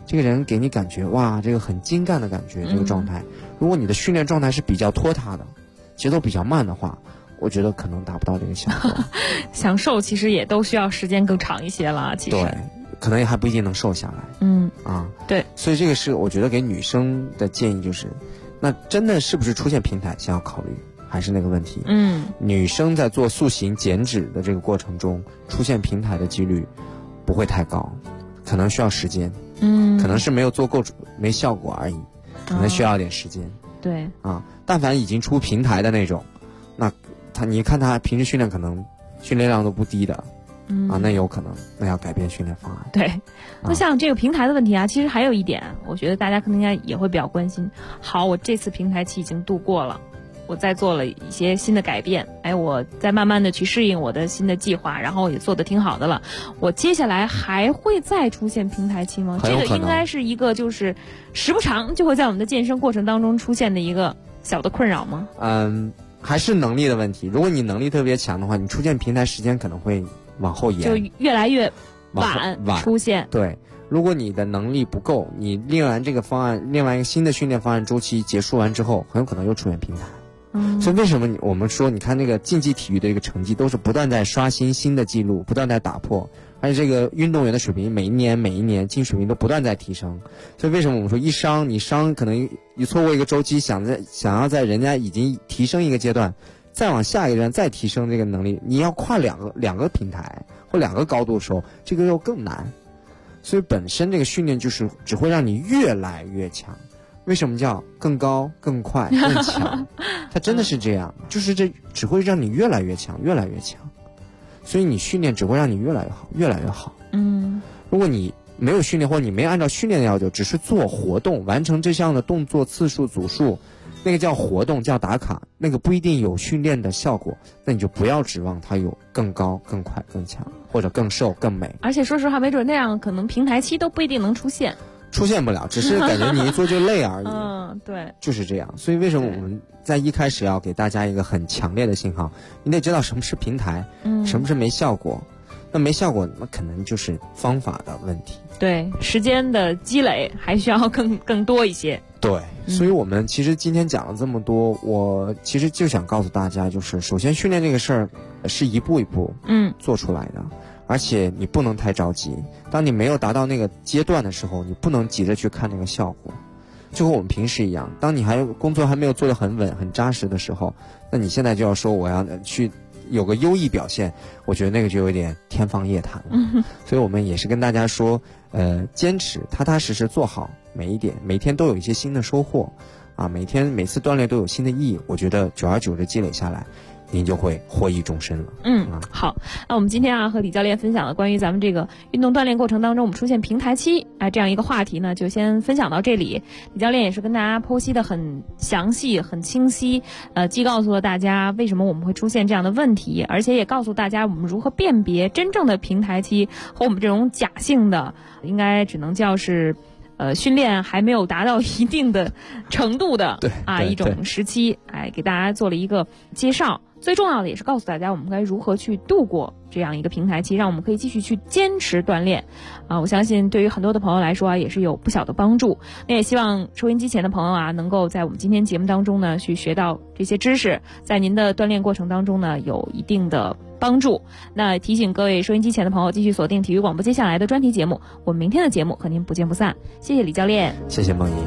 这个人给你感觉哇，这个很精干的感觉，这个状态。如果你的训练状态是比较拖沓的，节奏比较慢的话，我觉得可能达不到这个效果。 想瘦其实也都需要时间更长一些了，其实对，可能也还不一定能瘦下来。 对， 所以这个是我觉得给女生的建议，就是那真的是不是出现平台先要考虑，还是那个问题。女生在做塑形减脂的这个过程中出现平台的几率不会太高，可能需要时间。可能是没有做够没效果而已，可能需要点时间。 对但凡已经出平台的那种，那你看他平时训练可能训练量都不低的。那有可能，那要改变训练方案。 对，那像这个平台的问题啊，其实还有一点，我觉得大家可能应该也会比较关心。好，我这次平台期已经度过了，我再做了一些新的改变，我再慢慢的去适应我的新的计划，然后也做得挺好的了。我接下来还会再出现平台期吗？这个应该是一个就是时不常就会在我们的健身过程当中出现的一个小的困扰吗？ 还是能力的问题。如果你能力特别强的话，你出现平台时间可能会往后延， 就越来越晚出现。 对，如果你的能力不够，你另外一个新的训练方案周期结束完之后，很有可能又出现平台。所以为什么我们说，你看那个竞技体育的一个成绩都是不断在刷新新的记录，不断在打破，而且这个运动员的水平每一年进水平都不断在提升。所以为什么我们说你伤可能你错过一个周期，想要在人家已经提升一个阶段，再往下一个阶段再提升这个能力，你要跨两个平台或两个高度的时候，这个又更难。所以本身这个训练就是只会让你越来越强。为什么叫更高、更快、更强？它真的是这样，就是这只会让你越来越强，越来越强。所以你训练只会让你越来越好，越来越好。如果你没有训练，或者你没有按照训练的要求，只是做活动，完成这项的动作次数、组数，那个叫活动，叫打卡，那个不一定有训练的效果。那你就不要指望它有更高、更快、更强，或者更瘦、更美。 而且说实话，没准那样可能平台期都不一定能出现不了，只是感觉你一做就累而已。 对， 就是这样。所以为什么我们在一开始要给大家一个很强烈的信号？你得知道什么是平台，什么是没效果。那没效果，那可能就是方法的问题。 对，时间的积累还需要更多一些。 对，所以我们其实今天讲了这么多，我其实就想告诉大家，就是首先训练这个事儿是一步一步做出来的。而且你不能太着急，当你没有达到那个阶段的时候，你不能急着去看那个效果。就和我们平时一样，当你工作还没有做得很稳很扎实的时候，那你现在就要说我要去有个优异表现，我觉得那个就有点天方夜谭了。所以我们也是跟大家说，坚持踏踏实实做好每一点，每天都有一些新的收获每次锻炼都有新的意义。我觉得久而久之积累下来，您就会获益终身了。 好，那我们今天和李教练分享了关于咱们这个运动锻炼过程当中我们出现平台期这样一个话题呢，就先分享到这里。李教练也是跟大家剖析的很详细很清晰，既告诉了大家为什么我们会出现这样的问题，而且也告诉大家我们如何辨别真正的平台期和我们这种假性的，应该只能叫是训练还没有达到一定的程度的一种时期，给大家做了一个介绍。最重要的也是告诉大家我们该如何去度过这样一个平台期，让我们可以继续去坚持锻炼我相信对于很多的朋友来说也是有不小的帮助。那也希望收音机前的朋友能够在我们今天节目当中呢去学到这些知识，在您的锻炼过程当中呢有一定的帮助。那提醒各位收音机前的朋友继续锁定体育广播接下来的专题节目，我们明天的节目和您不见不散。谢谢李教练， 谢谢梦莹。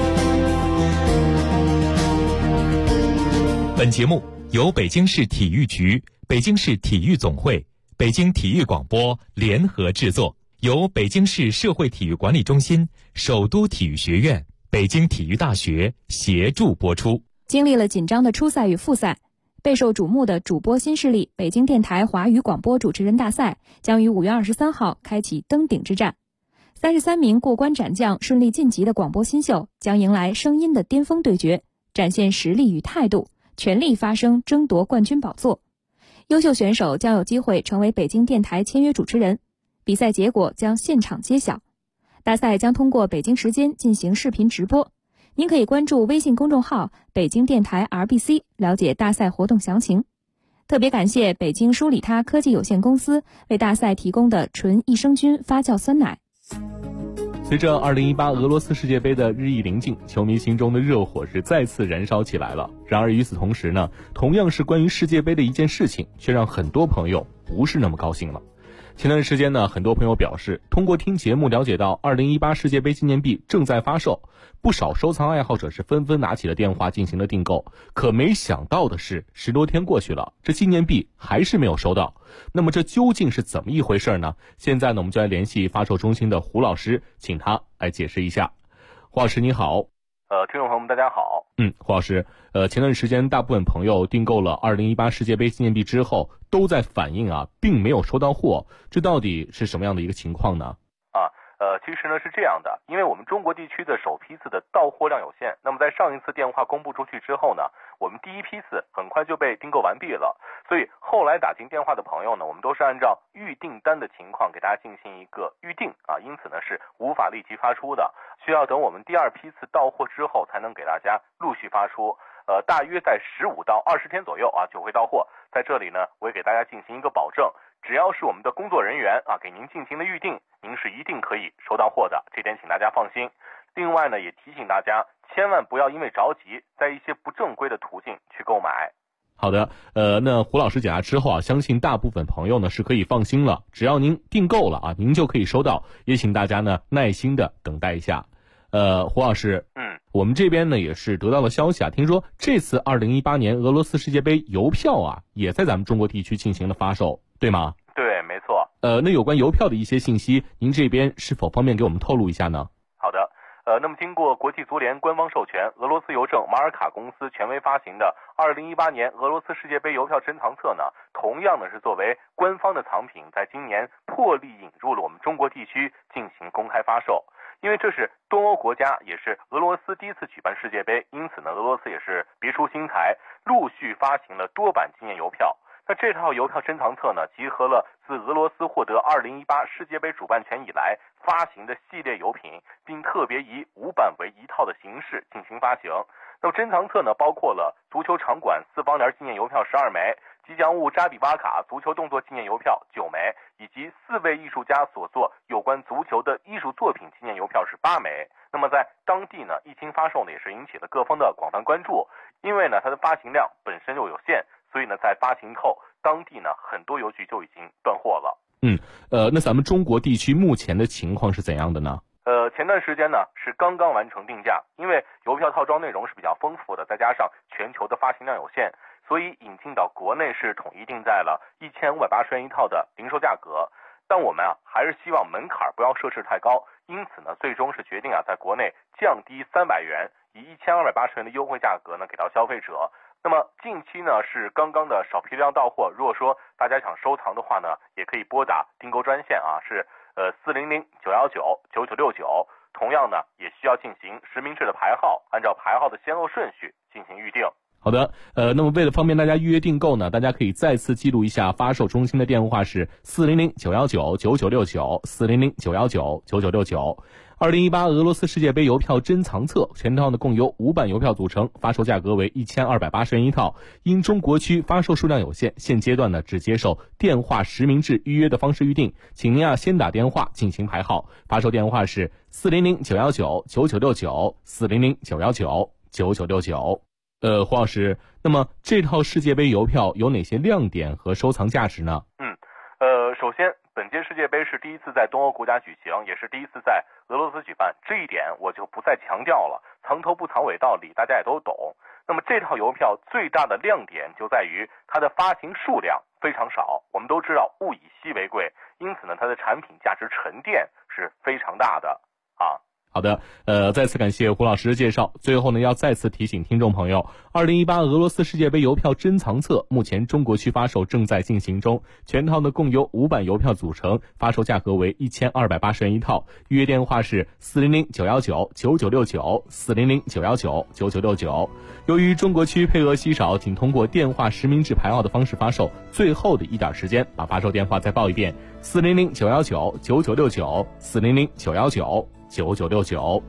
本节目由北京市体育局、 北京市体育总会、北京体育广播联合制作，由北京市社会体育管理中心、首都体育学院、北京体育大学协助播出。 经历了紧张的初赛与复赛，备受瞩目的主播新势力北京电台华语广播主持人大赛将于5月23号开启登顶之战。33名过关斩将顺利晋级的广播新秀将迎来声音的巅峰对决，展现实力与态度，全力发声争夺冠军宝座。优秀选手将有机会成为北京电台签约主持人，比赛结果将现场揭晓。大赛将通过北京时间进行视频直播，您可以关注微信公众号北京电台 RBC 了解大赛活动详情。特别感谢北京舒里他科技有限公司为大赛提供的纯益生菌发酵酸奶。 随着2018俄罗斯世界杯的日益临近，球迷心中的热火是再次燃烧起来了。然而与此同时呢，同样是关于世界杯的一件事情，却让很多朋友不是那么高兴了。前段时间呢，很多朋友表示通过听节目了解到2018世界杯纪念币正在发售，不少收藏爱好者是纷纷拿起了电话进行了订购。可没想到的是，10多天过去了，这纪念币还是没有收到。那么这究竟是怎么一回事呢？现在呢，我们就来联系发售中心的胡老师，请他来解释一下。胡老师你好。 听众朋友们大家好。 胡老师，前段时间大部分朋友订购了2018世界杯纪念币之后，都在反映并没有收到货，这到底是什么样的一个情况呢？ 其实呢是这样的，因为我们中国地区的首批次的到货量有限，那么在上一次电话公布出去之后呢，我们第一批次很快就被订购完毕了，所以后来打进电话的朋友呢，我们都是按照预订单的情况给大家进行一个预定因此呢是无法立即发出的，需要等我们第二批次到货之后才能给大家陆续发出。大约在15到20天左右就会到货。在这里呢，我也给大家进行一个保证，只要是我们的工作人员给您进行的预定，您是一定可以收到货的，这点请大家放心。另外呢，也提醒大家千万不要因为着急，在一些不正规的途径去购买。 好的，那胡老师解答之后相信大部分朋友呢是可以放心了，只要您订购了您就可以收到，也请大家呢耐心的等待一下。胡老师，我们这边呢也是得到了消息听说这次2018年俄罗斯世界杯邮票也在咱们中国地区进行了发售，对吗？ 对，没错。 那有关邮票的一些信息，您这边是否方便给我们透露一下呢？ 好的，那么经过国际足联官方授权，俄罗斯邮政马尔卡公司权威发行的2018年俄罗斯世界杯邮票珍藏册呢，同样呢是作为官方的藏品，在今年破例引入了我们中国地区进行公开发售。因为这是东欧国家，也是俄罗斯第一次举办世界杯，因此呢，俄罗斯也是别出心裁，陆续发行了多版纪念邮票。那这套邮票珍藏册呢，集合了自俄罗斯获得2018世界杯主办权以来发行的系列邮品，并特别以5版为一套的形式进行发行。那么珍藏册呢，包括了足球场馆4方联纪念邮票12枚，吉祥物扎比瓦卡足球动作纪念邮票9枚，以及4位艺术家所作有关足球的艺术作品纪念邮票是8枚。那么在当地呢，一经发售呢，也是引起了各方的广泛关注。因为呢，它的发行量本身就有限，所以呢，在发行后，当地呢很多邮局就已经断货了。 那咱们中国地区目前的情况是怎样的呢？ 前段时间呢是刚刚完成定价，因为邮票套装内容是比较丰富的，再加上全球的发行量有限，所以引进到国内是统一定在了1580元一套的零售价格。但我们还是希望门槛不要设置太高，因此呢，最终是决定在国内降低300元，以1280元的优惠价格呢给到消费者。那么近期呢是刚刚的少批量到货，如果说大家想收藏的话呢，也可以拨打订购专线是400-919-9969，同样呢也需要进行实名制的排号，按照排号的先后顺序进行预定。 好的，那么为了方便大家预约订购呢，大家可以再次记录一下发售中心的电话是400-919-9969 400-919-9969。2018俄罗斯世界杯邮票珍藏册全套呢共由5版邮票组成，发售价格为1280元一套。因中国区发售数量有限，现阶段呢只接受电话实名制预约的方式预定，请您先打电话进行排号，发售电话是400-919-9969 400-919-9969。胡老师，那么这套世界杯邮票有哪些亮点和收藏价值呢？ 首先本届世界杯是第一次在东欧国家举行，也是第一次在俄罗斯举办，这一点我就不再强调了，藏头不藏尾道理大家也都懂。那么这套邮票最大的亮点就在于它的发行数量非常少，我们都知道物以稀为贵，因此呢它的产品价值沉淀是非常大的啊。 好的，再次感谢胡老师的介绍。最后呢，要再次提醒听众朋友，2018俄罗斯世界杯邮票珍藏册目前中国区发售正在进行中，全套呢共由5版邮票组成，发售价格为1280元一套，预约电话是400-919-9969，400-919-9969。由于中国区配额稀少，请通过电话实名制排号的方式发售，最后的一点时间把发售电话再报一遍：400-919-9969，400-919-9969。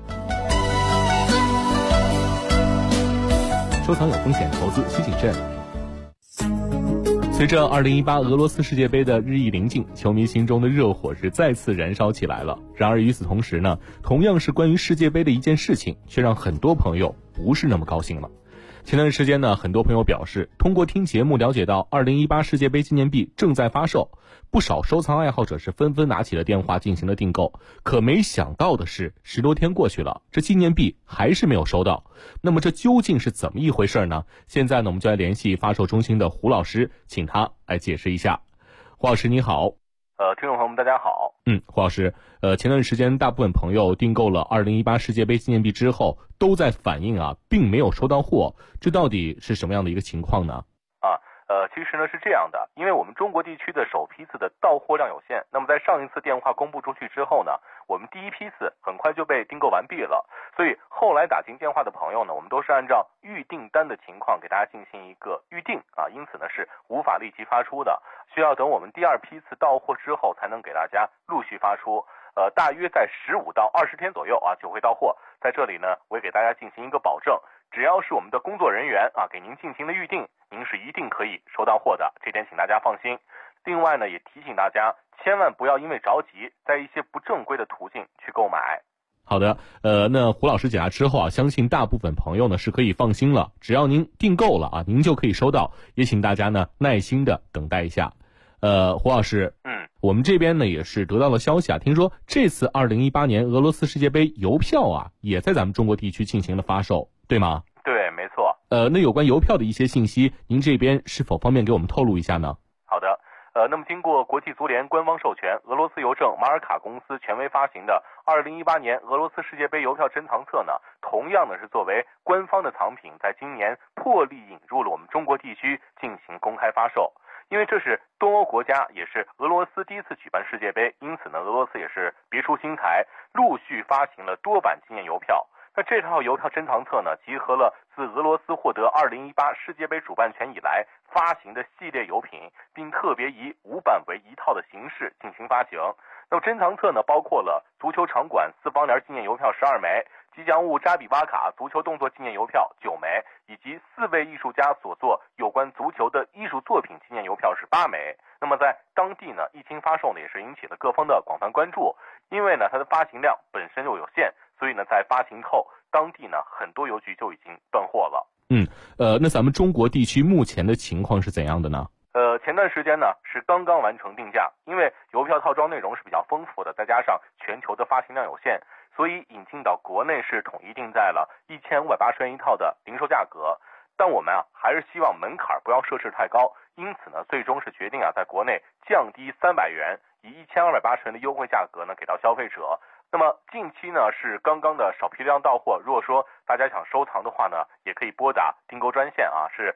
收藏有风险，投资需谨慎。随着2018俄罗斯世界杯的日益临近，球迷心中的热火是再次燃烧起来了。然而与此同时呢，同样是关于世界杯的一件事情，却让很多朋友不是那么高兴了。前段时间呢，很多朋友表示，通过听节目了解到2018世界杯纪念币正在发售，不少收藏爱好者是纷纷拿起了电话进行了订购。可没想到的是，10多天过去了，这纪念币还是没有收到。那么这究竟是怎么一回事呢？现在呢，我们就来联系发售中心的胡老师，请他来解释一下。胡老师你好。 听众朋友们大家好。 胡老师，前段时间大部分朋友订购了2018世界杯纪念币之后，都在反映并没有收到货，这到底是什么样的一个情况呢？ 其实呢是这样的，因为我们中国地区的首批次的到货量有限，那么在上一次电话公布出去之后呢，我们第一批次很快就被订购完毕了，所以后来打进电话的朋友呢，我们都是按照预订单的情况给大家进行一个预定因此呢是无法立即发出的，需要等我们第二批次到货之后才能给大家陆续发出。大约在15到20天左右就会到货。在这里呢，我也给大家进行一个保证，只要是我们的工作人员给您进行了预定，您是一定可以收到货的，这点请大家放心。另外呢，也提醒大家千万不要因为着急，在一些不正规的途径去购买。 好的，那胡老师解答之后相信大部分朋友呢是可以放心了，只要您订购了您就可以收到，也请大家呢耐心的等待一下。胡老师，我们这边呢也是得到了消息听说这次2018年俄罗斯世界杯邮票也在咱们中国地区进行了发售，对吗？ 对，没错。 那有关邮票的一些信息，您这边是否方便给我们透露一下呢？ 好的，那么经过国际足联官方授权，俄罗斯邮政马尔卡公司权威发行的2018年俄罗斯世界杯邮票珍藏册呢，同样呢是作为官方的藏品，在今年破例引入了我们中国地区进行公开发售。因为这是东欧国家，也是俄罗斯第一次举办世界杯，因此呢，俄罗斯也是别出心裁，陆续发行了多版纪念邮票。那这套邮票珍藏册呢，集合了自俄罗斯获得2018世界杯主办权以来发行的系列邮品，并特别以5版为一套的形式进行发行。那么珍藏册呢，包括了足球场馆4方联纪念邮票12枚，吉祥物扎比瓦卡足球动作纪念邮票9枚，以及4位艺术家所作有关足球的艺术作品纪念邮票是8枚。那么在当地呢，一经发售呢，也是引起了各方的广泛关注。因为呢，它的发行量本身就有限，所以呢，在发行后，当地呢很多邮局就已经断货了。 那咱们中国地区目前的情况是怎样的呢？ 前段时间呢是刚刚完成定价，因为邮票套装内容是比较丰富的，再加上全球的发行量有限，所以引进到国内是统一定在了1580元一套的零售价格。但我们还是希望门槛不要设置太高，因此呢，最终是决定在国内降低300元，以1280元的优惠价格呢给到消费者。那么近期呢是刚刚的少批量到货，如果说大家想收藏的话呢，也可以拨打订购专线是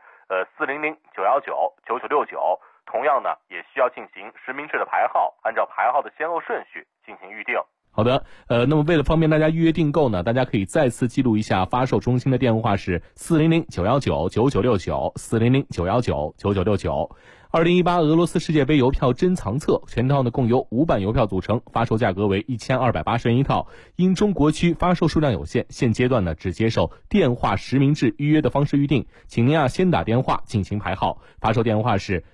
400-919-9969，同样呢也需要进行实名制的排号，按照排号的先后顺序进行预定。 好的，那么为了方便大家预约订购呢，大家可以再次记录一下发售中心的电话是400-919-9969，400-919-9969。2018俄罗斯世界杯邮票珍藏册全套呢共由5版邮票组成，发售价格为1280元一套。因中国区发售数量有限，现阶段呢只接受电话实名制预约的方式预定，请您先打电话进行排号，发售电话是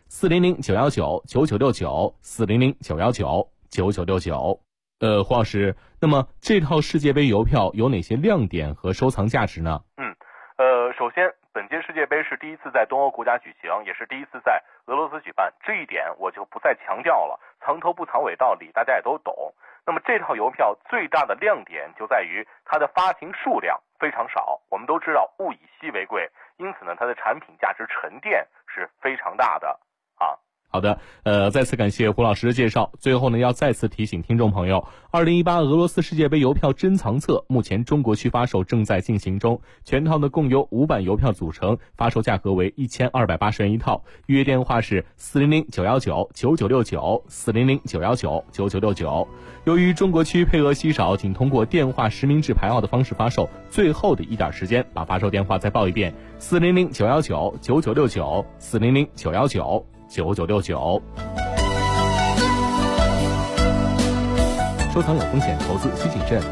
400-919-9969，400-919-9969。胡老师，那么这套世界杯邮票有哪些亮点和收藏价值呢？ 首先本届世界杯是第一次在东欧国家举行，也是第一次在俄罗斯举办，这一点我就不再强调了，藏头不藏尾道理大家也都懂。那么这套邮票最大的亮点就在于它的发行数量非常少，我们都知道物以稀为贵，因此呢它的产品价值沉淀是非常大的啊。 好的，再次感谢胡老师的介绍。最后呢，要再次提醒听众朋友，2018俄罗斯世界杯邮票珍藏册目前中国区发售正在进行中，全套呢共由5版邮票组成，发售价格为1280元一套，预约电话是400-919-9969，400-919-9969。由于中国区配额稀少，仅通过电话实名制排号的方式发售，最后的一点时间，把发售电话再报一遍：400-919-9969，400-919-9969。收藏有风险，投资需谨慎。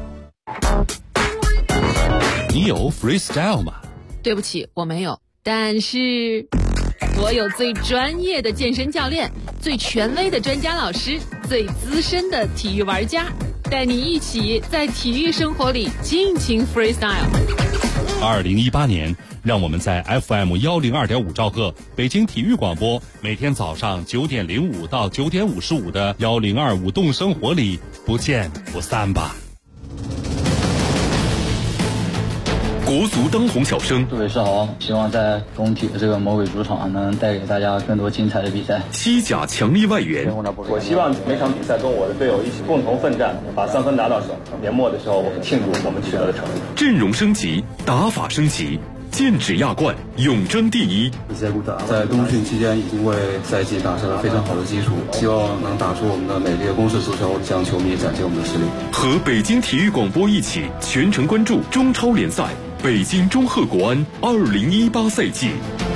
你有 freestyle 吗？ 对不起，我没有，但是我有最专业的健身教练，最权威的专家老师，最资深的体育玩家，带你一起在体育生活里尽情 freestyle。 2018年，让我们在 FM102.5兆赫北京体育广播，每天早上9点05到9点55的1025动生活里不见不散吧。国足当红小生， 杜伟是好，希望在工体的这个魔鬼主场能带给大家更多精彩的比赛。 西甲强力外援， 我希望每场比赛跟我的队友一起共同奋战，把3分拿到手。年末的时候，我们庆祝我们取得的成绩。 阵容升级，打法升级，剑指亚冠，永争第一。 在冬训期间已经为赛季打下了非常好的基础，希望能打出我们的美丽的攻势足球，向球迷展现我们的实力。 和北京体育广播一起全程关注中超联赛，北京中赫国安2018赛季。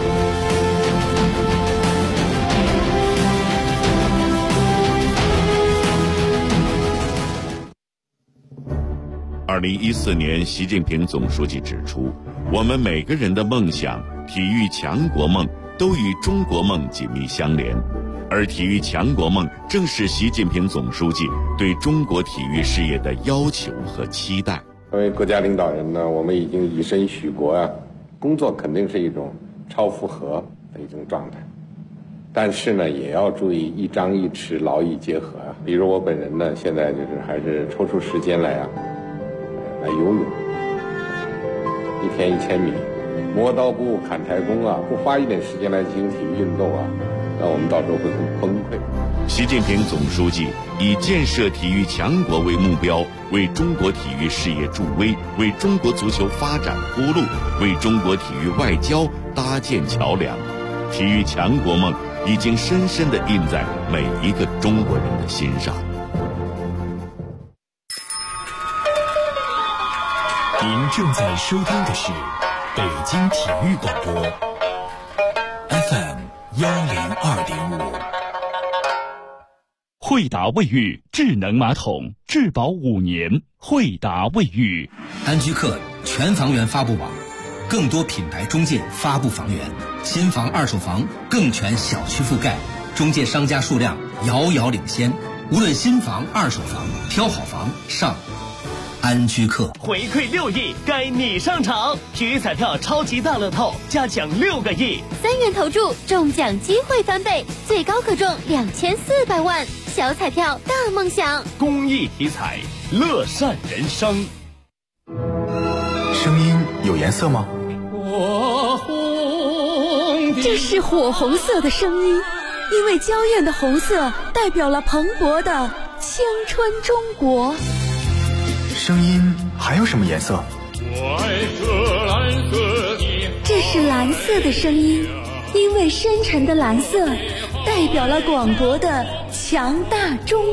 2014年，习近平总书记指出，我们每个人的梦想、体育强国梦都与中国梦紧密相连，而体育强国梦正是习近平总书记对中国体育事业的要求和期待。 作为国家领导人呢，我们已经以身许国啊，工作肯定是一种超负荷的一种状态，但是呢，也要注意一张一弛，劳逸结合啊。比如我本人呢，现在就是还是抽出时间来游泳，1天1000米，磨刀不误砍柴工啊，不花一点时间来进行体育运动啊，那我们到时候会很崩溃。 习近平总书记以建设体育强国为目标，为中国体育事业助威，为中国足球发展铺路，为中国体育外交搭建桥梁。体育强国梦已经深深地印在每一个中国人的心上。 您正在收听的是北京体育广播 FM102.5。 惠达卫浴智能马桶，质保5年。惠达卫浴。 安居客全房源发布网，更多品牌中介发布房源，新房二手房更全小区覆盖，中介商家数量遥遥领先。无论新房二手房，挑好房上安居客。 回馈6亿，该你上场！体育彩票超级大乐透，加奖6个亿 ，3元投注，中奖机会翻倍，最高可中2400万。小彩票大梦想， 公益体彩，乐善人生。 声音有颜色吗？ 这是火红色的声音，因为娇艳的红色代表了蓬勃的青春中国。 声音还有什么颜色？ 这是蓝色的声音，因为深沉的蓝色代表了广博的强大中